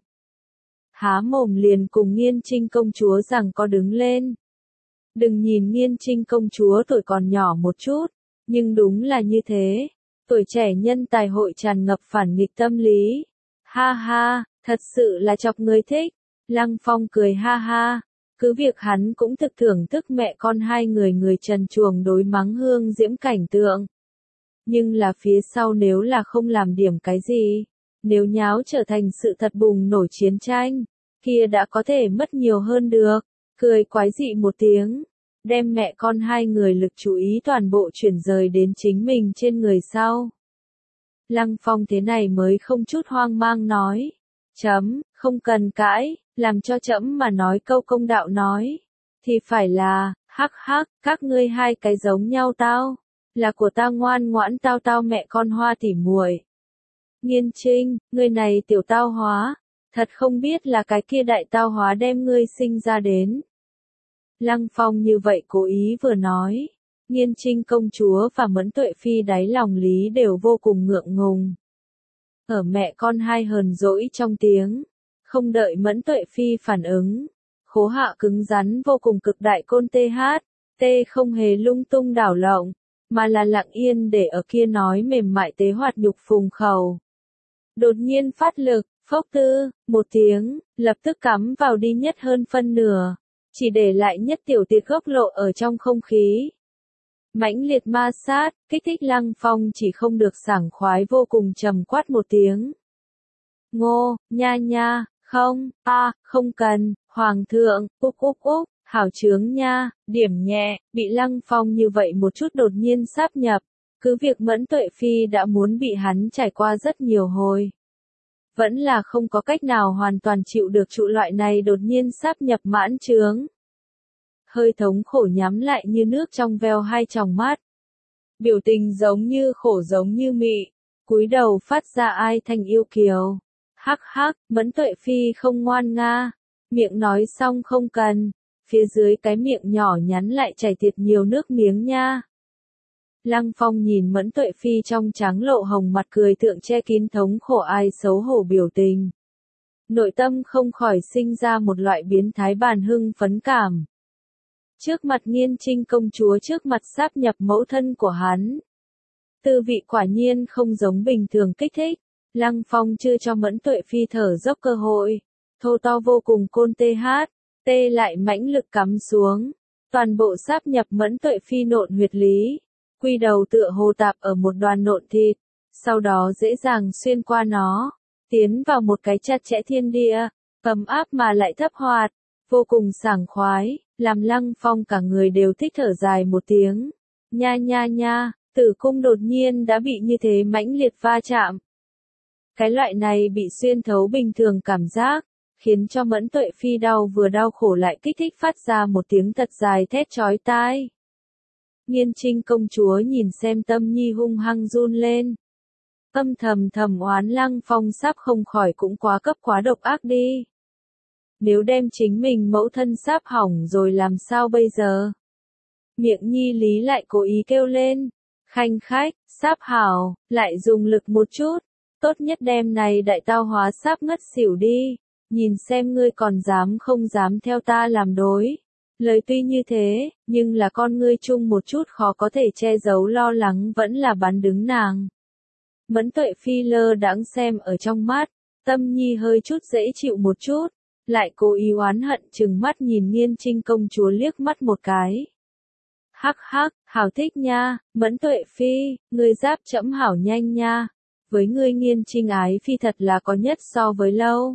Há mồm liền cùng Nghiên Trinh công chúa rằng có đứng lên. Đừng nhìn Nghiên Trinh công chúa tuổi còn nhỏ một chút, nhưng đúng là như thế, tuổi trẻ nhân tài hội tràn ngập phản nghịch tâm lý. Ha ha, thật sự là chọc người thích. Lăng Phong cười ha ha, cứ việc hắn cũng thực thưởng thức mẹ con hai người người trần truồng đối mắng Hương Diễm cảnh tượng. Nhưng là phía sau nếu là không làm điểm cái gì, nếu nháo trở thành sự thật bùng nổ chiến tranh, kia đã có thể mất nhiều hơn được, cười quái dị một tiếng, đem mẹ con hai người lực chú ý toàn bộ chuyển rời đến chính mình trên người sau. Lăng Phong thế này mới không chút hoang mang nói, chấm, không cần cãi, làm cho trẫm mà nói câu công đạo nói, thì phải là, hắc hắc, các ngươi hai cái giống nhau tao, là của tao ngoan ngoãn tao tao mẹ con Hoa tỉ muội. Nghiên Trinh, ngươi này tiểu tao hóa, thật không biết là cái kia đại tao hóa đem ngươi sinh ra đến. Lăng Phong như vậy cố ý vừa nói, Nghiên Trinh công chúa và Mẫn Tuệ Phi đáy lòng lý đều vô cùng ngượng ngùng. Ở mẹ con hai hờn dỗi trong tiếng, không đợi Mẫn Tuệ Phi phản ứng, Khố Hạ cứng rắn vô cùng cực đại côn tê hát, tê không hề lung tung đảo lộn, mà là lặng yên để ở kia nói mềm mại tế hoạt nhục phùng khẩu. Đột nhiên phát lực, phốc tư, một tiếng, lập tức cắm vào đi nhất hơn phân nửa, chỉ để lại nhất tiểu tiệt gốc lộ ở trong không khí. Mãnh liệt ma sát, kích thích Lăng Phong chỉ không được sảng khoái vô cùng trầm quát một tiếng. Ngô, nha nha, không, a, à, không cần, hoàng thượng, úc úc úc, hảo chướng nha, điểm nhẹ, bị Lăng Phong như vậy một chút đột nhiên sáp nhập, cứ việc Mẫn Tuệ Phi đã muốn bị hắn trải qua rất nhiều hồi. Vẫn là không có cách nào hoàn toàn chịu được trụ loại này đột nhiên sáp nhập mãn chướng. Hơi thống khổ nhắm lại như nước trong veo hai tròng mắt. Biểu tình giống như khổ giống như mị, cúi đầu phát ra ai thanh yêu kiều. Hắc hắc, Mẫn Tuệ Phi không ngoan nga. Miệng nói xong không cần, phía dưới cái miệng nhỏ nhắn lại chảy thiệt nhiều nước miếng nha. Lăng Phong nhìn Mẫn Tuệ Phi trong trắng lộ hồng mặt cười tượng che kín thống khổ ai xấu hổ biểu tình. Nội tâm không khỏi sinh ra một loại biến thái bàn hưng phấn cảm. Trước mặt Nghiên Trinh công chúa trước mặt sáp nhập mẫu thân của hắn. Tư vị quả nhiên không giống bình thường kích thích, Lăng Phong chưa cho Mẫn Tuệ Phi thở dốc cơ hội, thô to vô cùng côn tê hát, tê lại mãnh lực cắm xuống, toàn bộ sáp nhập Mẫn Tuệ Phi nộn huyệt lý, quy đầu tựa hồ tạp ở một đoàn nộn thịt, sau đó dễ dàng xuyên qua nó, tiến vào một cái chặt chẽ thiên địa, ấm áp mà lại thấp hoạt, vô cùng sảng khoái, làm Lăng Phong cả người đều thích thở dài một tiếng. Nha nha nha, tử cung đột nhiên đã bị như thế mãnh liệt va chạm. Cái loại này bị xuyên thấu bình thường cảm giác, khiến cho Mẫn Tuệ Phi đau vừa đau khổ lại kích thích phát ra một tiếng thật dài thét chói tai. Nghiên Trinh công chúa nhìn xem Tâm Nhi hung hăng run lên. Âm thầm thầm oán Lăng Phong sắp không khỏi cũng quá cấp quá độc ác đi. Nếu đem chính mình mẫu thân sáp hỏng rồi làm sao bây giờ? Miệng Nhi Lý lại cố ý kêu lên. Khanh khách, sáp hảo, lại dùng lực một chút. Tốt nhất đem này đại tao hóa sáp ngất xỉu đi. Nhìn xem ngươi còn dám không dám theo ta làm đối. Lời tuy như thế, nhưng là con ngươi chung một chút khó có thể che giấu lo lắng vẫn là bắn đứng nàng. Mẫn Tuệ Phi lơ đãng xem ở trong mắt, Tâm Nhi hơi chút dễ chịu một chút, lại cố ý oán hận chừng mắt nhìn Nghiên Trinh công chúa liếc mắt một cái. Hắc hắc, hảo thích nha, Mẫn Tuệ Phi, ngươi giáp trẫm hảo nhanh nha, với ngươi Nghiên Trinh ái phi thật là có nhất so với lâu.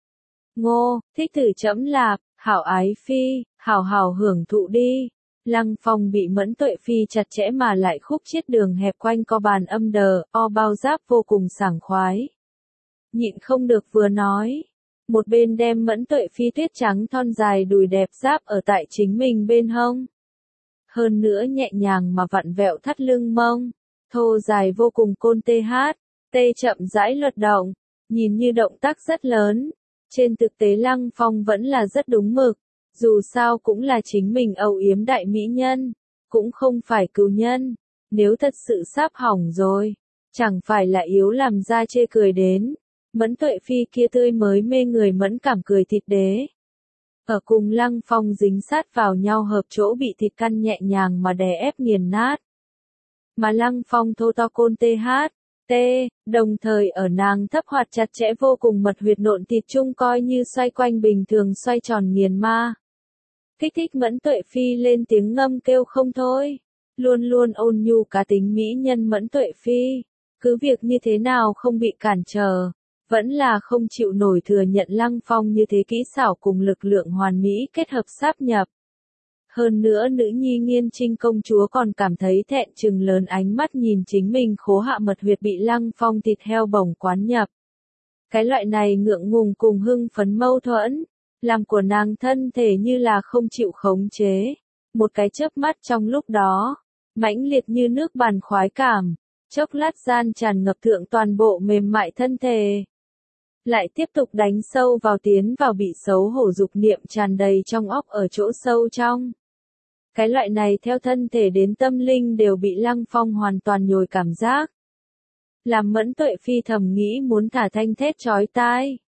Ngô, thích thử trẫm lạp, hảo ái phi, hảo hảo hưởng thụ đi. Lăng Phong bị Mẫn Tuệ Phi chặt chẽ mà lại khúc chiết đường hẹp quanh co bàn âm đờ, o bao giáp vô cùng sảng khoái. Nhịn không được vừa nói. Một bên đem Mẫn Tuệ Phi tuyết trắng thon dài đùi đẹp giáp ở tại chính mình bên hông. Hơn nữa nhẹ nhàng mà vặn vẹo thắt lưng mông, thô dài vô cùng côn tê hát, tê chậm rãi luật động, nhìn như động tác rất lớn. Trên thực tế Lăng Phong vẫn là rất đúng mực, dù sao cũng là chính mình âu yếm đại mỹ nhân, cũng không phải cừu nhân, nếu thật sự sáp hỏng rồi, chẳng phải là yếu làm ra chê cười đến. Mẫn Tuệ Phi kia tươi mới mê người mẫn cảm cười thịt đế. Ở cùng Lăng Phong dính sát vào nhau hợp chỗ bị thịt căn nhẹ nhàng mà đè ép nghiền nát. Mà Lăng Phong thô to côn tê hát, T, đồng thời ở nàng thấp hoạt chặt chẽ vô cùng mật huyệt nộn thịt chung coi như xoay quanh bình thường xoay tròn nghiền ma. Kích thích Mẫn Tuệ Phi lên tiếng ngâm kêu không thôi. Luôn luôn ôn nhu cá tính mỹ nhân Mẫn Tuệ Phi. Cứ việc như thế nào không bị cản trở. Vẫn là không chịu nổi thừa nhận Lăng Phong như thế kỹ xảo cùng lực lượng hoàn mỹ kết hợp sáp nhập. Hơn nữa nữ nhi Nghiên Trinh công chúa còn cảm thấy thẹn trừng lớn ánh mắt nhìn chính mình khố hạ mật huyệt bị Lăng Phong thịt heo bổng quán nhập. Cái loại này ngượng ngùng cùng hưng phấn mâu thuẫn, làm của nàng thân thể như là không chịu khống chế. Một cái chớp mắt trong lúc đó, mãnh liệt như nước bàn khoái cảm, chốc lát gian tràn ngập thượng toàn bộ mềm mại thân thể. Lại tiếp tục đánh sâu vào tiến vào bị xấu hổ dục niệm tràn đầy trong óc ở chỗ sâu trong. Cái loại này theo thân thể đến tâm linh đều bị Lăng Phong hoàn toàn nhồi cảm giác. Làm Mẫn Tuệ Phi thầm nghĩ muốn thả thanh thét chói tai.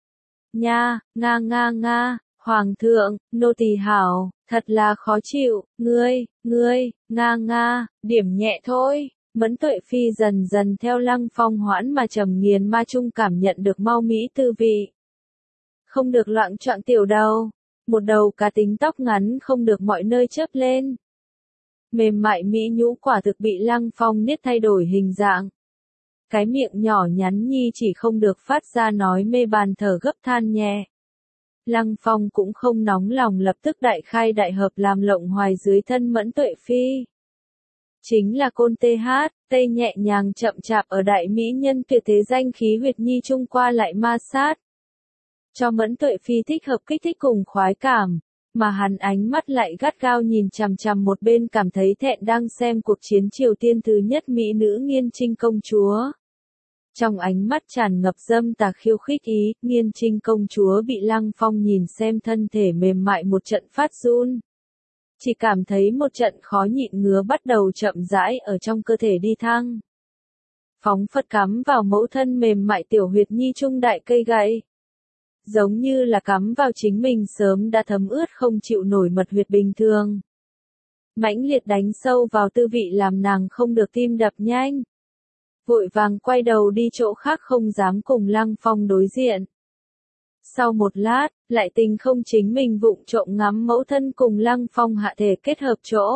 Nha, nga nga nga, Hoàng thượng, nô tỳ hảo, thật là khó chịu, ngươi, ngươi, nga nga, điểm nhẹ thôi. Mẫn Tuệ Phi dần dần theo Lăng Phong hoãn mà trầm nghiền ma chung cảm nhận được mau mỹ tư vị. Không được loạn choạng tiểu đầu, một đầu cá tính tóc ngắn không được mọi nơi chớp lên. Mềm mại mỹ nhũ quả thực bị Lăng Phong niết thay đổi hình dạng. Cái miệng nhỏ nhắn nhi chỉ không được phát ra nói mê bàn thở gấp than nhẹ. Lăng Phong cũng không nóng lòng lập tức đại khai đại hợp làm lộng hoài dưới thân Mẫn Tuệ Phi. Chính là côn tê hát, tê nhẹ nhàng chậm chạp ở đại mỹ nhân tuyệt thế danh khí huyệt nhi trung qua lại ma sát. Cho Mẫn Tuệ Phi thích hợp kích thích cùng khoái cảm, mà hắn ánh mắt lại gắt gao nhìn chằm chằm một bên cảm thấy thẹn đang xem cuộc chiến Triều Tiên thứ nhất mỹ nữ Nghiên Trinh công chúa. Trong ánh mắt tràn ngập dâm tà khiêu khích ý, Nghiên Trinh công chúa bị Lăng Phong nhìn xem thân thể mềm mại một trận phát run. Chỉ cảm thấy một trận khó nhịn ngứa bắt đầu chậm rãi ở trong cơ thể đi thăng. Phóng phất cắm vào mẫu thân mềm mại tiểu huyệt nhi trung đại cây gậy. Giống như là cắm vào chính mình sớm đã thấm ướt không chịu nổi mật huyệt bình thường. Mãnh liệt đánh sâu vào tư vị làm nàng không được tim đập nhanh. Vội vàng quay đầu đi chỗ khác không dám cùng Lăng Phong đối diện. Sau một lát, lại tình không chính mình vụng trộm ngắm mẫu thân cùng Lăng Phong hạ thể kết hợp chỗ.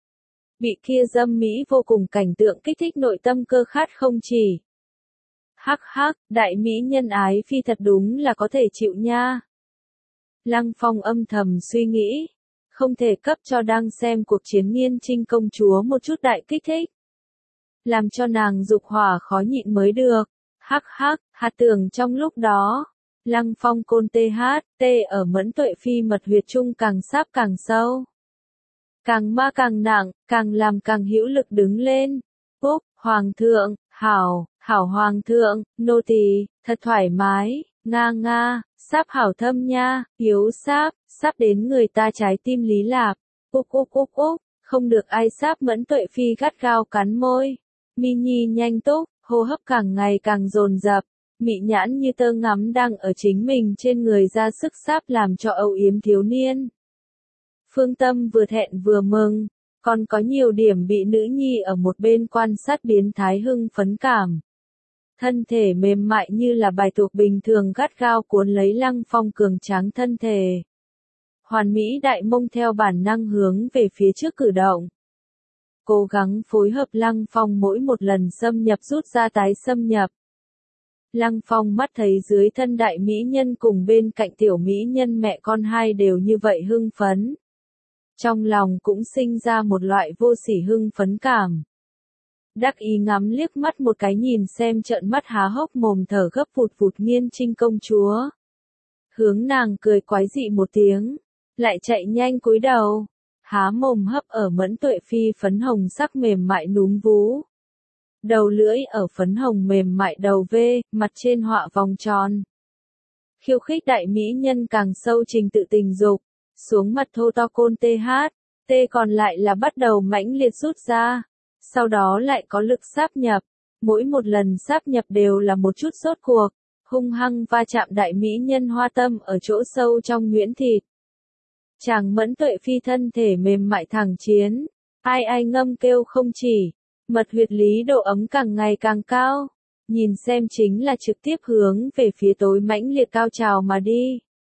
Bị kia dâm mỹ vô cùng cảnh tượng kích thích nội tâm cơ khát không chỉ. Hắc hắc, đại mỹ nhân ái phi thật đúng là có thể chịu nha. Lăng Phong âm thầm suy nghĩ. Không thể cấp cho đang xem cuộc chiến Nghiên Trinh công chúa một chút đại kích thích. Làm cho nàng dục hỏa khó nhịn mới được. Hắc hắc, hạt tưởng trong lúc đó. Lăng Phong côn tê hát, tê ở Mẫn Tuệ Phi mật huyệt trung càng sáp càng sâu. Càng ma càng nặng, càng làm càng hữu lực đứng lên. Úc, Hoàng thượng, hảo, hảo Hoàng thượng, nô tỳ, thật thoải mái, nga nga, sáp hảo thâm nha, yếu sáp, sáp đến người ta trái tim lý lạp. Úc úc úc úc, không được ai sáp Mẫn Tuệ Phi gắt gao cắn môi. Mi nhi nhanh túc, hô hấp càng ngày càng dồn dập. Mị nhãn như tơ ngắm đang ở chính mình trên người ra sức sáp làm cho âu yếm thiếu niên. Phương Tâm vừa thẹn vừa mừng, còn có nhiều điểm bị nữ nhi ở một bên quan sát biến thái hưng phấn cảm. Thân thể mềm mại như là bài tuộc bình thường gắt gao cuốn lấy Lăng Phong cường tráng thân thể. Hoàn mỹ đại mông theo bản năng hướng về phía trước cử động. Cố gắng phối hợp Lăng Phong mỗi một lần xâm nhập rút ra tái xâm nhập. Lăng Phong mắt thấy dưới thân đại mỹ nhân cùng bên cạnh tiểu mỹ nhân mẹ con hai đều như vậy hưng phấn. Trong lòng cũng sinh ra một loại vô sỉ hưng phấn cảm. Đắc ý ngắm liếc mắt một cái nhìn xem trợn mắt há hốc mồm thở gấp vụt vụt Nghiên Trinh công chúa. Hướng nàng cười quái dị một tiếng, lại chạy nhanh cúi đầu, há mồm hấp ở Mẫn Tuệ Phi phấn hồng sắc mềm mại núm vú. Đầu lưỡi ở phấn hồng mềm mại đầu V, mặt trên họa vòng tròn. Khiêu khích đại mỹ nhân càng sâu trình tự tình dục, xuống mặt thô to côn tê hát, tê còn lại là bắt đầu mãnh liệt rút ra, sau đó lại có lực sáp nhập, mỗi một lần sáp nhập đều là một chút rốt cuộc, hung hăng va chạm đại mỹ nhân hoa tâm ở chỗ sâu trong nhuyễn thịt. Chàng Mẫn Tuệ Phi thân thể mềm mại thẳng chiến, ai ai ngâm kêu không chỉ. Mật huyệt lý độ ấm càng ngày càng cao, nhìn xem chính là trực tiếp hướng về phía tối mãnh liệt cao trào mà đi.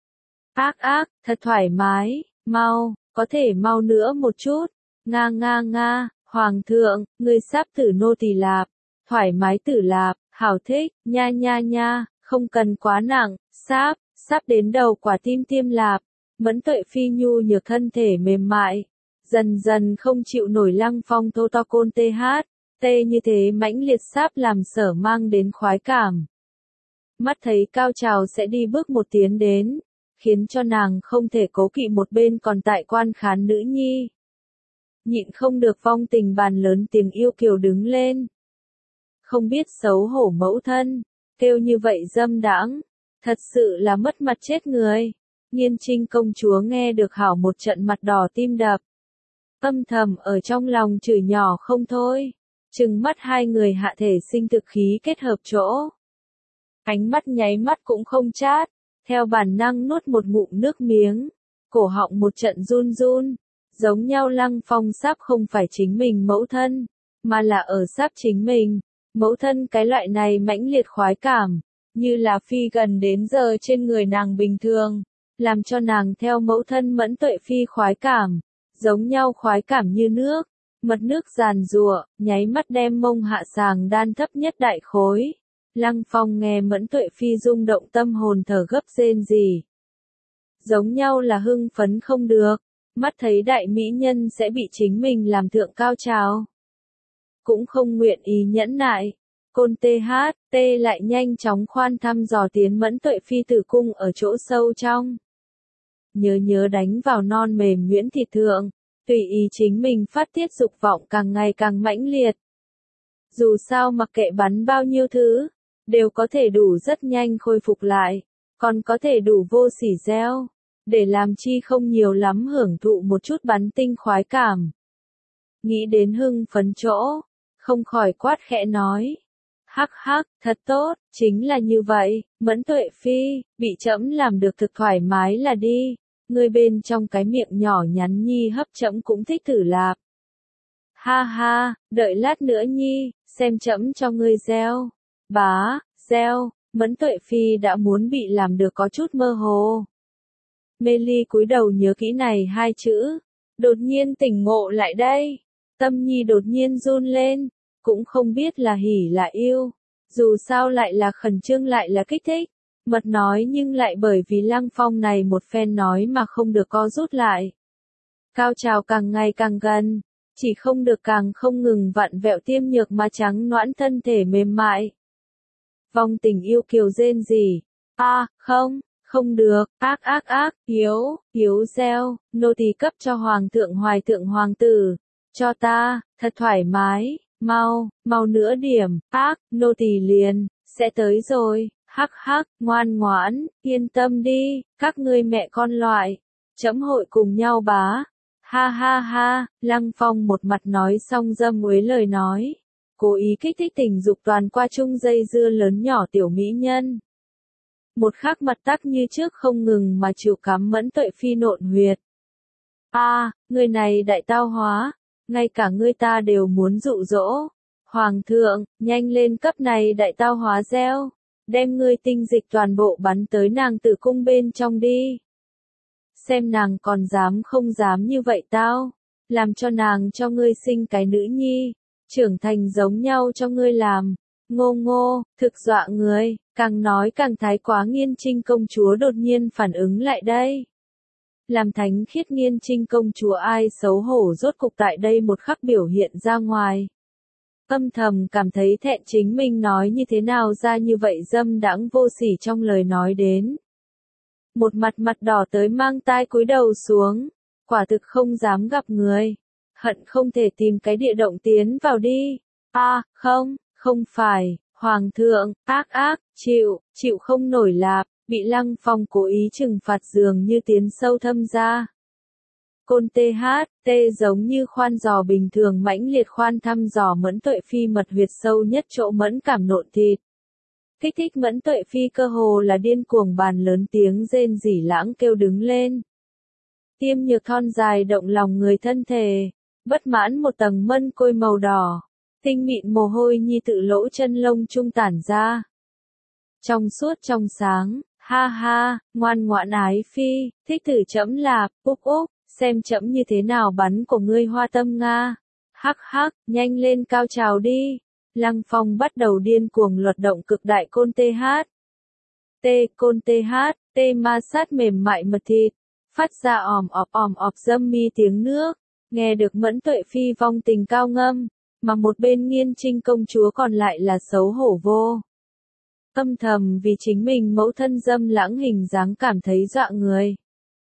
Ác ác, thật thoải mái, mau, có thể mau nữa một chút, nga nga nga, hoàng thượng, ngươi sắp tử nô tỳ lạp, thoải mái tử lạp, hảo thích, nha nha nha, không cần quá nặng, sắp, sắp đến đầu quả tim tiêm lạp, Mẫn Tuệ Phi nhu nhược thân thể mềm mại, dần dần không chịu nổi Lăng Phong thô to côn tê hát, tê như thế mãnh liệt sáp làm sở mang đến khoái cảm. Mắt thấy cao trào sẽ đi bước một tiến đến, khiến cho nàng không thể cố kỵ một bên còn tại quan khán nữ nhi. Nhịn không được vong tình bàn lớn tiếng yêu kiều đứng lên. Không biết xấu hổ mẫu thân, kêu như vậy dâm đãng, thật sự là mất mặt chết người. Nghiên Trinh công chúa nghe được hảo một trận mặt đỏ tim đập. Âm thầm ở trong lòng chửi nhỏ không thôi, trừng mắt hai người hạ thể sinh thực khí kết hợp chỗ. Ánh mắt nháy mắt cũng không chát, theo bản năng nuốt một ngụm nước miếng, cổ họng một trận run run, giống nhau Lăng Phong sắp không phải chính mình mẫu thân, mà là ở sắp chính mình, mẫu thân cái loại này mãnh liệt khoái cảm, như là phi gần đến giờ trên người nàng bình thường, làm cho nàng theo mẫu thân Mẫn Tuệ Phi khoái cảm, giống nhau khoái cảm như nước, mật nước giàn giụa, nháy mắt đem mông hạ sàng đan thấp nhất đại khối. Lăng Phong nghe Mẫn Tuệ Phi rung động tâm hồn thở gấp rên rỉ. Giống nhau là hưng phấn không được, mắt thấy đại mỹ nhân sẽ bị chính mình làm thượng cao trào. Cũng không nguyện ý nhẫn nại, côn tê hát, tê lại nhanh chóng khoan thăm dò tiến Mẫn Tuệ Phi tử cung ở chỗ sâu trong. Nhớ nhớ đánh vào non mềm nhuyễn thịt thượng, tùy ý chính mình phát tiết dục vọng càng ngày càng mãnh liệt. Dù sao mặc kệ bắn bao nhiêu thứ, đều có thể đủ rất nhanh khôi phục lại, còn có thể đủ vô sỉ gieo, để làm chi không nhiều lắm hưởng thụ một chút bắn tinh khoái cảm. Nghĩ đến hưng phấn chỗ, không khỏi quát khẽ nói. Hắc hắc, thật tốt, chính là như vậy, Mẫn Tuệ Phi, bị trẫm làm được thực thoải mái là đi, ngươi bên trong cái miệng nhỏ nhắn nhi hấp trẫm cũng thích thử lạp. Ha ha, đợi lát nữa nhi, xem trẫm cho ngươi gieo. Bá, gieo, Mẫn Tuệ Phi đã muốn bị làm được có chút mơ hồ. Mê Ly cúi đầu nhớ kỹ này hai chữ, đột nhiên tỉnh ngộ lại đây, tâm nhi đột nhiên run lên, cũng không biết là hỉ là yêu, dù sao lại là khẩn trương lại là kích thích, mật nói nhưng lại bởi vì Lăng Phong này một phen nói mà không được co rút lại. Cao trào càng ngày càng gần, chỉ không được càng không ngừng vặn vẹo tiêm nhược mà trắng noãn thân thể mềm mại. Vong tình yêu kiều rên rỉ, a à, không, không được, ác ác ác, hiếu, hiếu gieo, nô tỳ cấp cho hoàng thượng hoài thượng hoàng tử, cho ta, thật thoải mái, mau, mau nữa điểm, ác, nô tỳ liền, sẽ tới rồi, hắc hắc, ngoan ngoãn, yên tâm đi, các ngươi mẹ con loại, chấm hội cùng nhau bá, ha ha ha, Lăng Phong một mặt nói xong dâm uế lời nói. Cố ý kích thích tình dục toàn qua chung dây dưa lớn nhỏ tiểu mỹ nhân. Một khắc mặt tắc như trước không ngừng mà chịu cắm Mẫn Tuệ Phi nộn huyệt. A, à, người này đại tao hóa, ngay cả ngươi ta đều muốn dụ dỗ. Hoàng thượng, nhanh lên cấp này đại tao hóa gieo, đem ngươi tinh dịch toàn bộ bắn tới nàng tử cung bên trong đi. Xem nàng còn dám không dám như vậy tao, làm cho nàng cho ngươi sinh cái nữ nhi. Trưởng thành giống nhau cho ngươi làm, ngô ngô, thực dọa người, càng nói càng thái quá. Nghiên Trinh công chúa đột nhiên phản ứng lại đây. Làm thánh khiết Nghiên Trinh công chúa ai xấu hổ rốt cục tại đây một khắc biểu hiện ra ngoài. Âm thầm cảm thấy thẹn chính mình nói như thế nào ra như vậy dâm đãng vô sỉ trong lời nói đến. Một mặt mặt đỏ tới mang tai cúi đầu xuống, quả thực không dám gặp người. Hận không thể tìm cái địa động tiến vào đi. A, à, không, không phải, hoàng thượng, ác ác, chịu, chịu không nổi lạp, bị Lăng Phong cố ý trừng phạt dường như tiến sâu thâm ra. Côn tê hát, tê giống như khoan giò bình thường mãnh liệt khoan thăm dò Mẫn Tuệ Phi mật huyệt sâu nhất chỗ mẫn cảm nộn thịt. Kích thích Mẫn Tuệ Phi cơ hồ là điên cuồng bàn lớn tiếng rên rỉ lãng kêu đứng lên. Tiêm nhược thon dài động lòng người thân thể. Bất mãn một tầng mân côi màu đỏ, Tinh mịn mồ hôi nhi tự lỗ chân lông trung tản ra. Trong suốt trong sáng, ha ha, ngoan ngoãn ái phi, thích thử trẫm lạp, úc úc, xem trẫm như thế nào bắn của ngươi hoa tâm Nga. Hắc hắc, nhanh lên cao trào đi. Lăng Phong bắt đầu điên cuồng luật động cực đại côn tê hát. Tê côn tê hát, tê ma sát mềm mại mật thịt, phát ra òm ọp òm ọp dâm mi tiếng nước, nghe được Mẫn Tuệ Phi vong tình cao ngâm, mà một bên Nghiên Trinh công chúa còn lại là xấu hổ vô. Âm thầm vì chính mình mẫu thân dâm lãng hình dáng cảm thấy dọa người.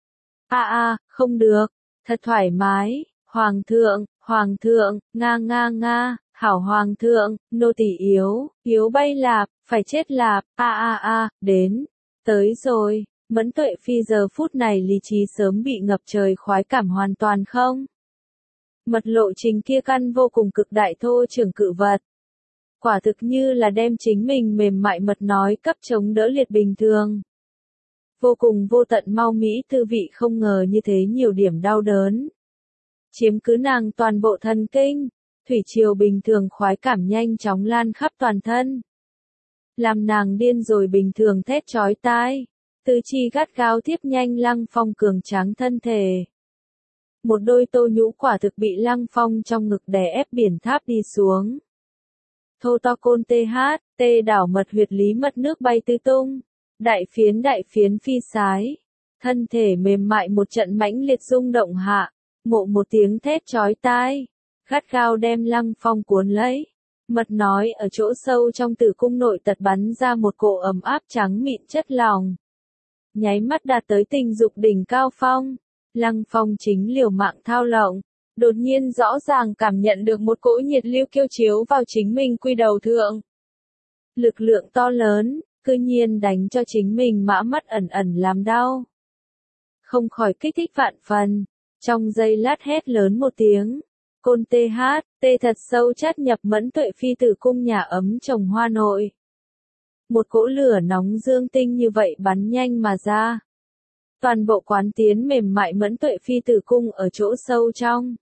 A a, không được, thật thoải mái, hoàng thượng, hoàng thượng, nga nga nga, hảo hoàng thượng, nô tỳ yếu, yếu bay lạp, phải chết lạp, a a a, đến, tới rồi, Mẫn Tuệ Phi giờ phút này lý trí sớm bị ngập trời khoái cảm hoàn toàn không. Mật lộ trình kia căn vô cùng cực đại thô trưởng cự vật. Quả thực như là đem chính mình mềm mại mật nói cấp chống đỡ liệt bình thường. Vô cùng vô tận mau mỹ tư vị không ngờ như thế nhiều điểm đau đớn. Chiếm cứ nàng toàn bộ thần kinh, thủy triều bình thường khoái cảm nhanh chóng lan khắp toàn thân. Làm nàng điên rồi bình thường thét chói tai, tứ chi gắt gao tiếp nhanh Lăng Phong cường tráng thân thể. Một đôi tô nhũ quả thực bị Lăng Phong trong ngực đè ép biển tháp đi xuống. Thô to côn tê hát, tê đảo mật huyệt lý mật nước bay tứ tung, đại phiến đại phiến phi sái, thân thể mềm mại một trận mãnh liệt rung động hạ, mộ một tiếng thét chói tai, gắt gao đem Lăng Phong cuốn lấy, mật nói ở chỗ sâu trong tử cung nội tật bắn ra một cỗ ấm áp trắng mịn chất lòng. Nháy mắt đạt tới tình dục đỉnh cao phong, Lăng Phong chính liều mạng thao lộng. Đột nhiên rõ ràng cảm nhận được một cỗ nhiệt lưu kiêu chiếu vào chính mình quy đầu thượng. Lực lượng to lớn, cư nhiên đánh cho chính mình mã mắt ẩn ẩn làm đau. Không khỏi kích thích vạn phần, trong giây lát hét lớn một tiếng. Côn tê hát, tê thật sâu chát nhập Mẫn Tuệ Phi tử cung nhà ấm trồng hoa nội. Một cỗ lửa nóng dương tinh như vậy bắn nhanh mà ra. Toàn bộ quán tiến mềm mại Mẫn Tuệ Phi tử cung ở chỗ sâu trong.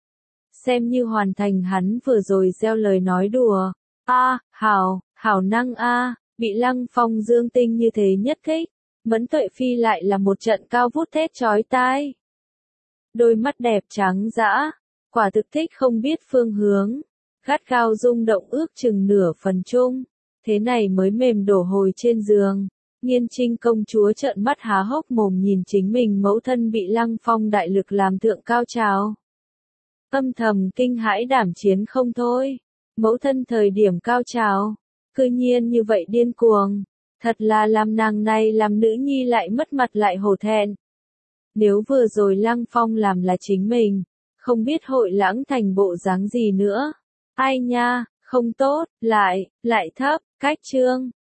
Xem như hoàn thành hắn vừa rồi gieo lời nói đùa. A, à, hảo, hảo năng a, à, bị Lăng Phong dương tinh như thế nhất kích. Mẫn Tuệ Phi lại là một trận cao vút thét chói tai. Đôi mắt đẹp trắng dã, quả thực thích không biết phương hướng. Gắt gao rung động ước chừng nửa phần chung. Thế này mới mềm đổ hồi trên giường. Nghiên Trinh công chúa trợn mắt há hốc mồm nhìn chính mình mẫu thân bị Lăng Phong đại lực làm thượng cao trào. Âm thầm kinh hãi đảm chiến không thôi. Mẫu thân thời điểm cao trào, cư nhiên như vậy điên cuồng. Thật là làm nàng này làm nữ nhi lại mất mặt lại hổ thẹn. Nếu vừa rồi Lăng Phong làm là chính mình, không biết hội lãng thành bộ dáng gì nữa. Ai nha, không tốt, lại, lại thấp, cách chương.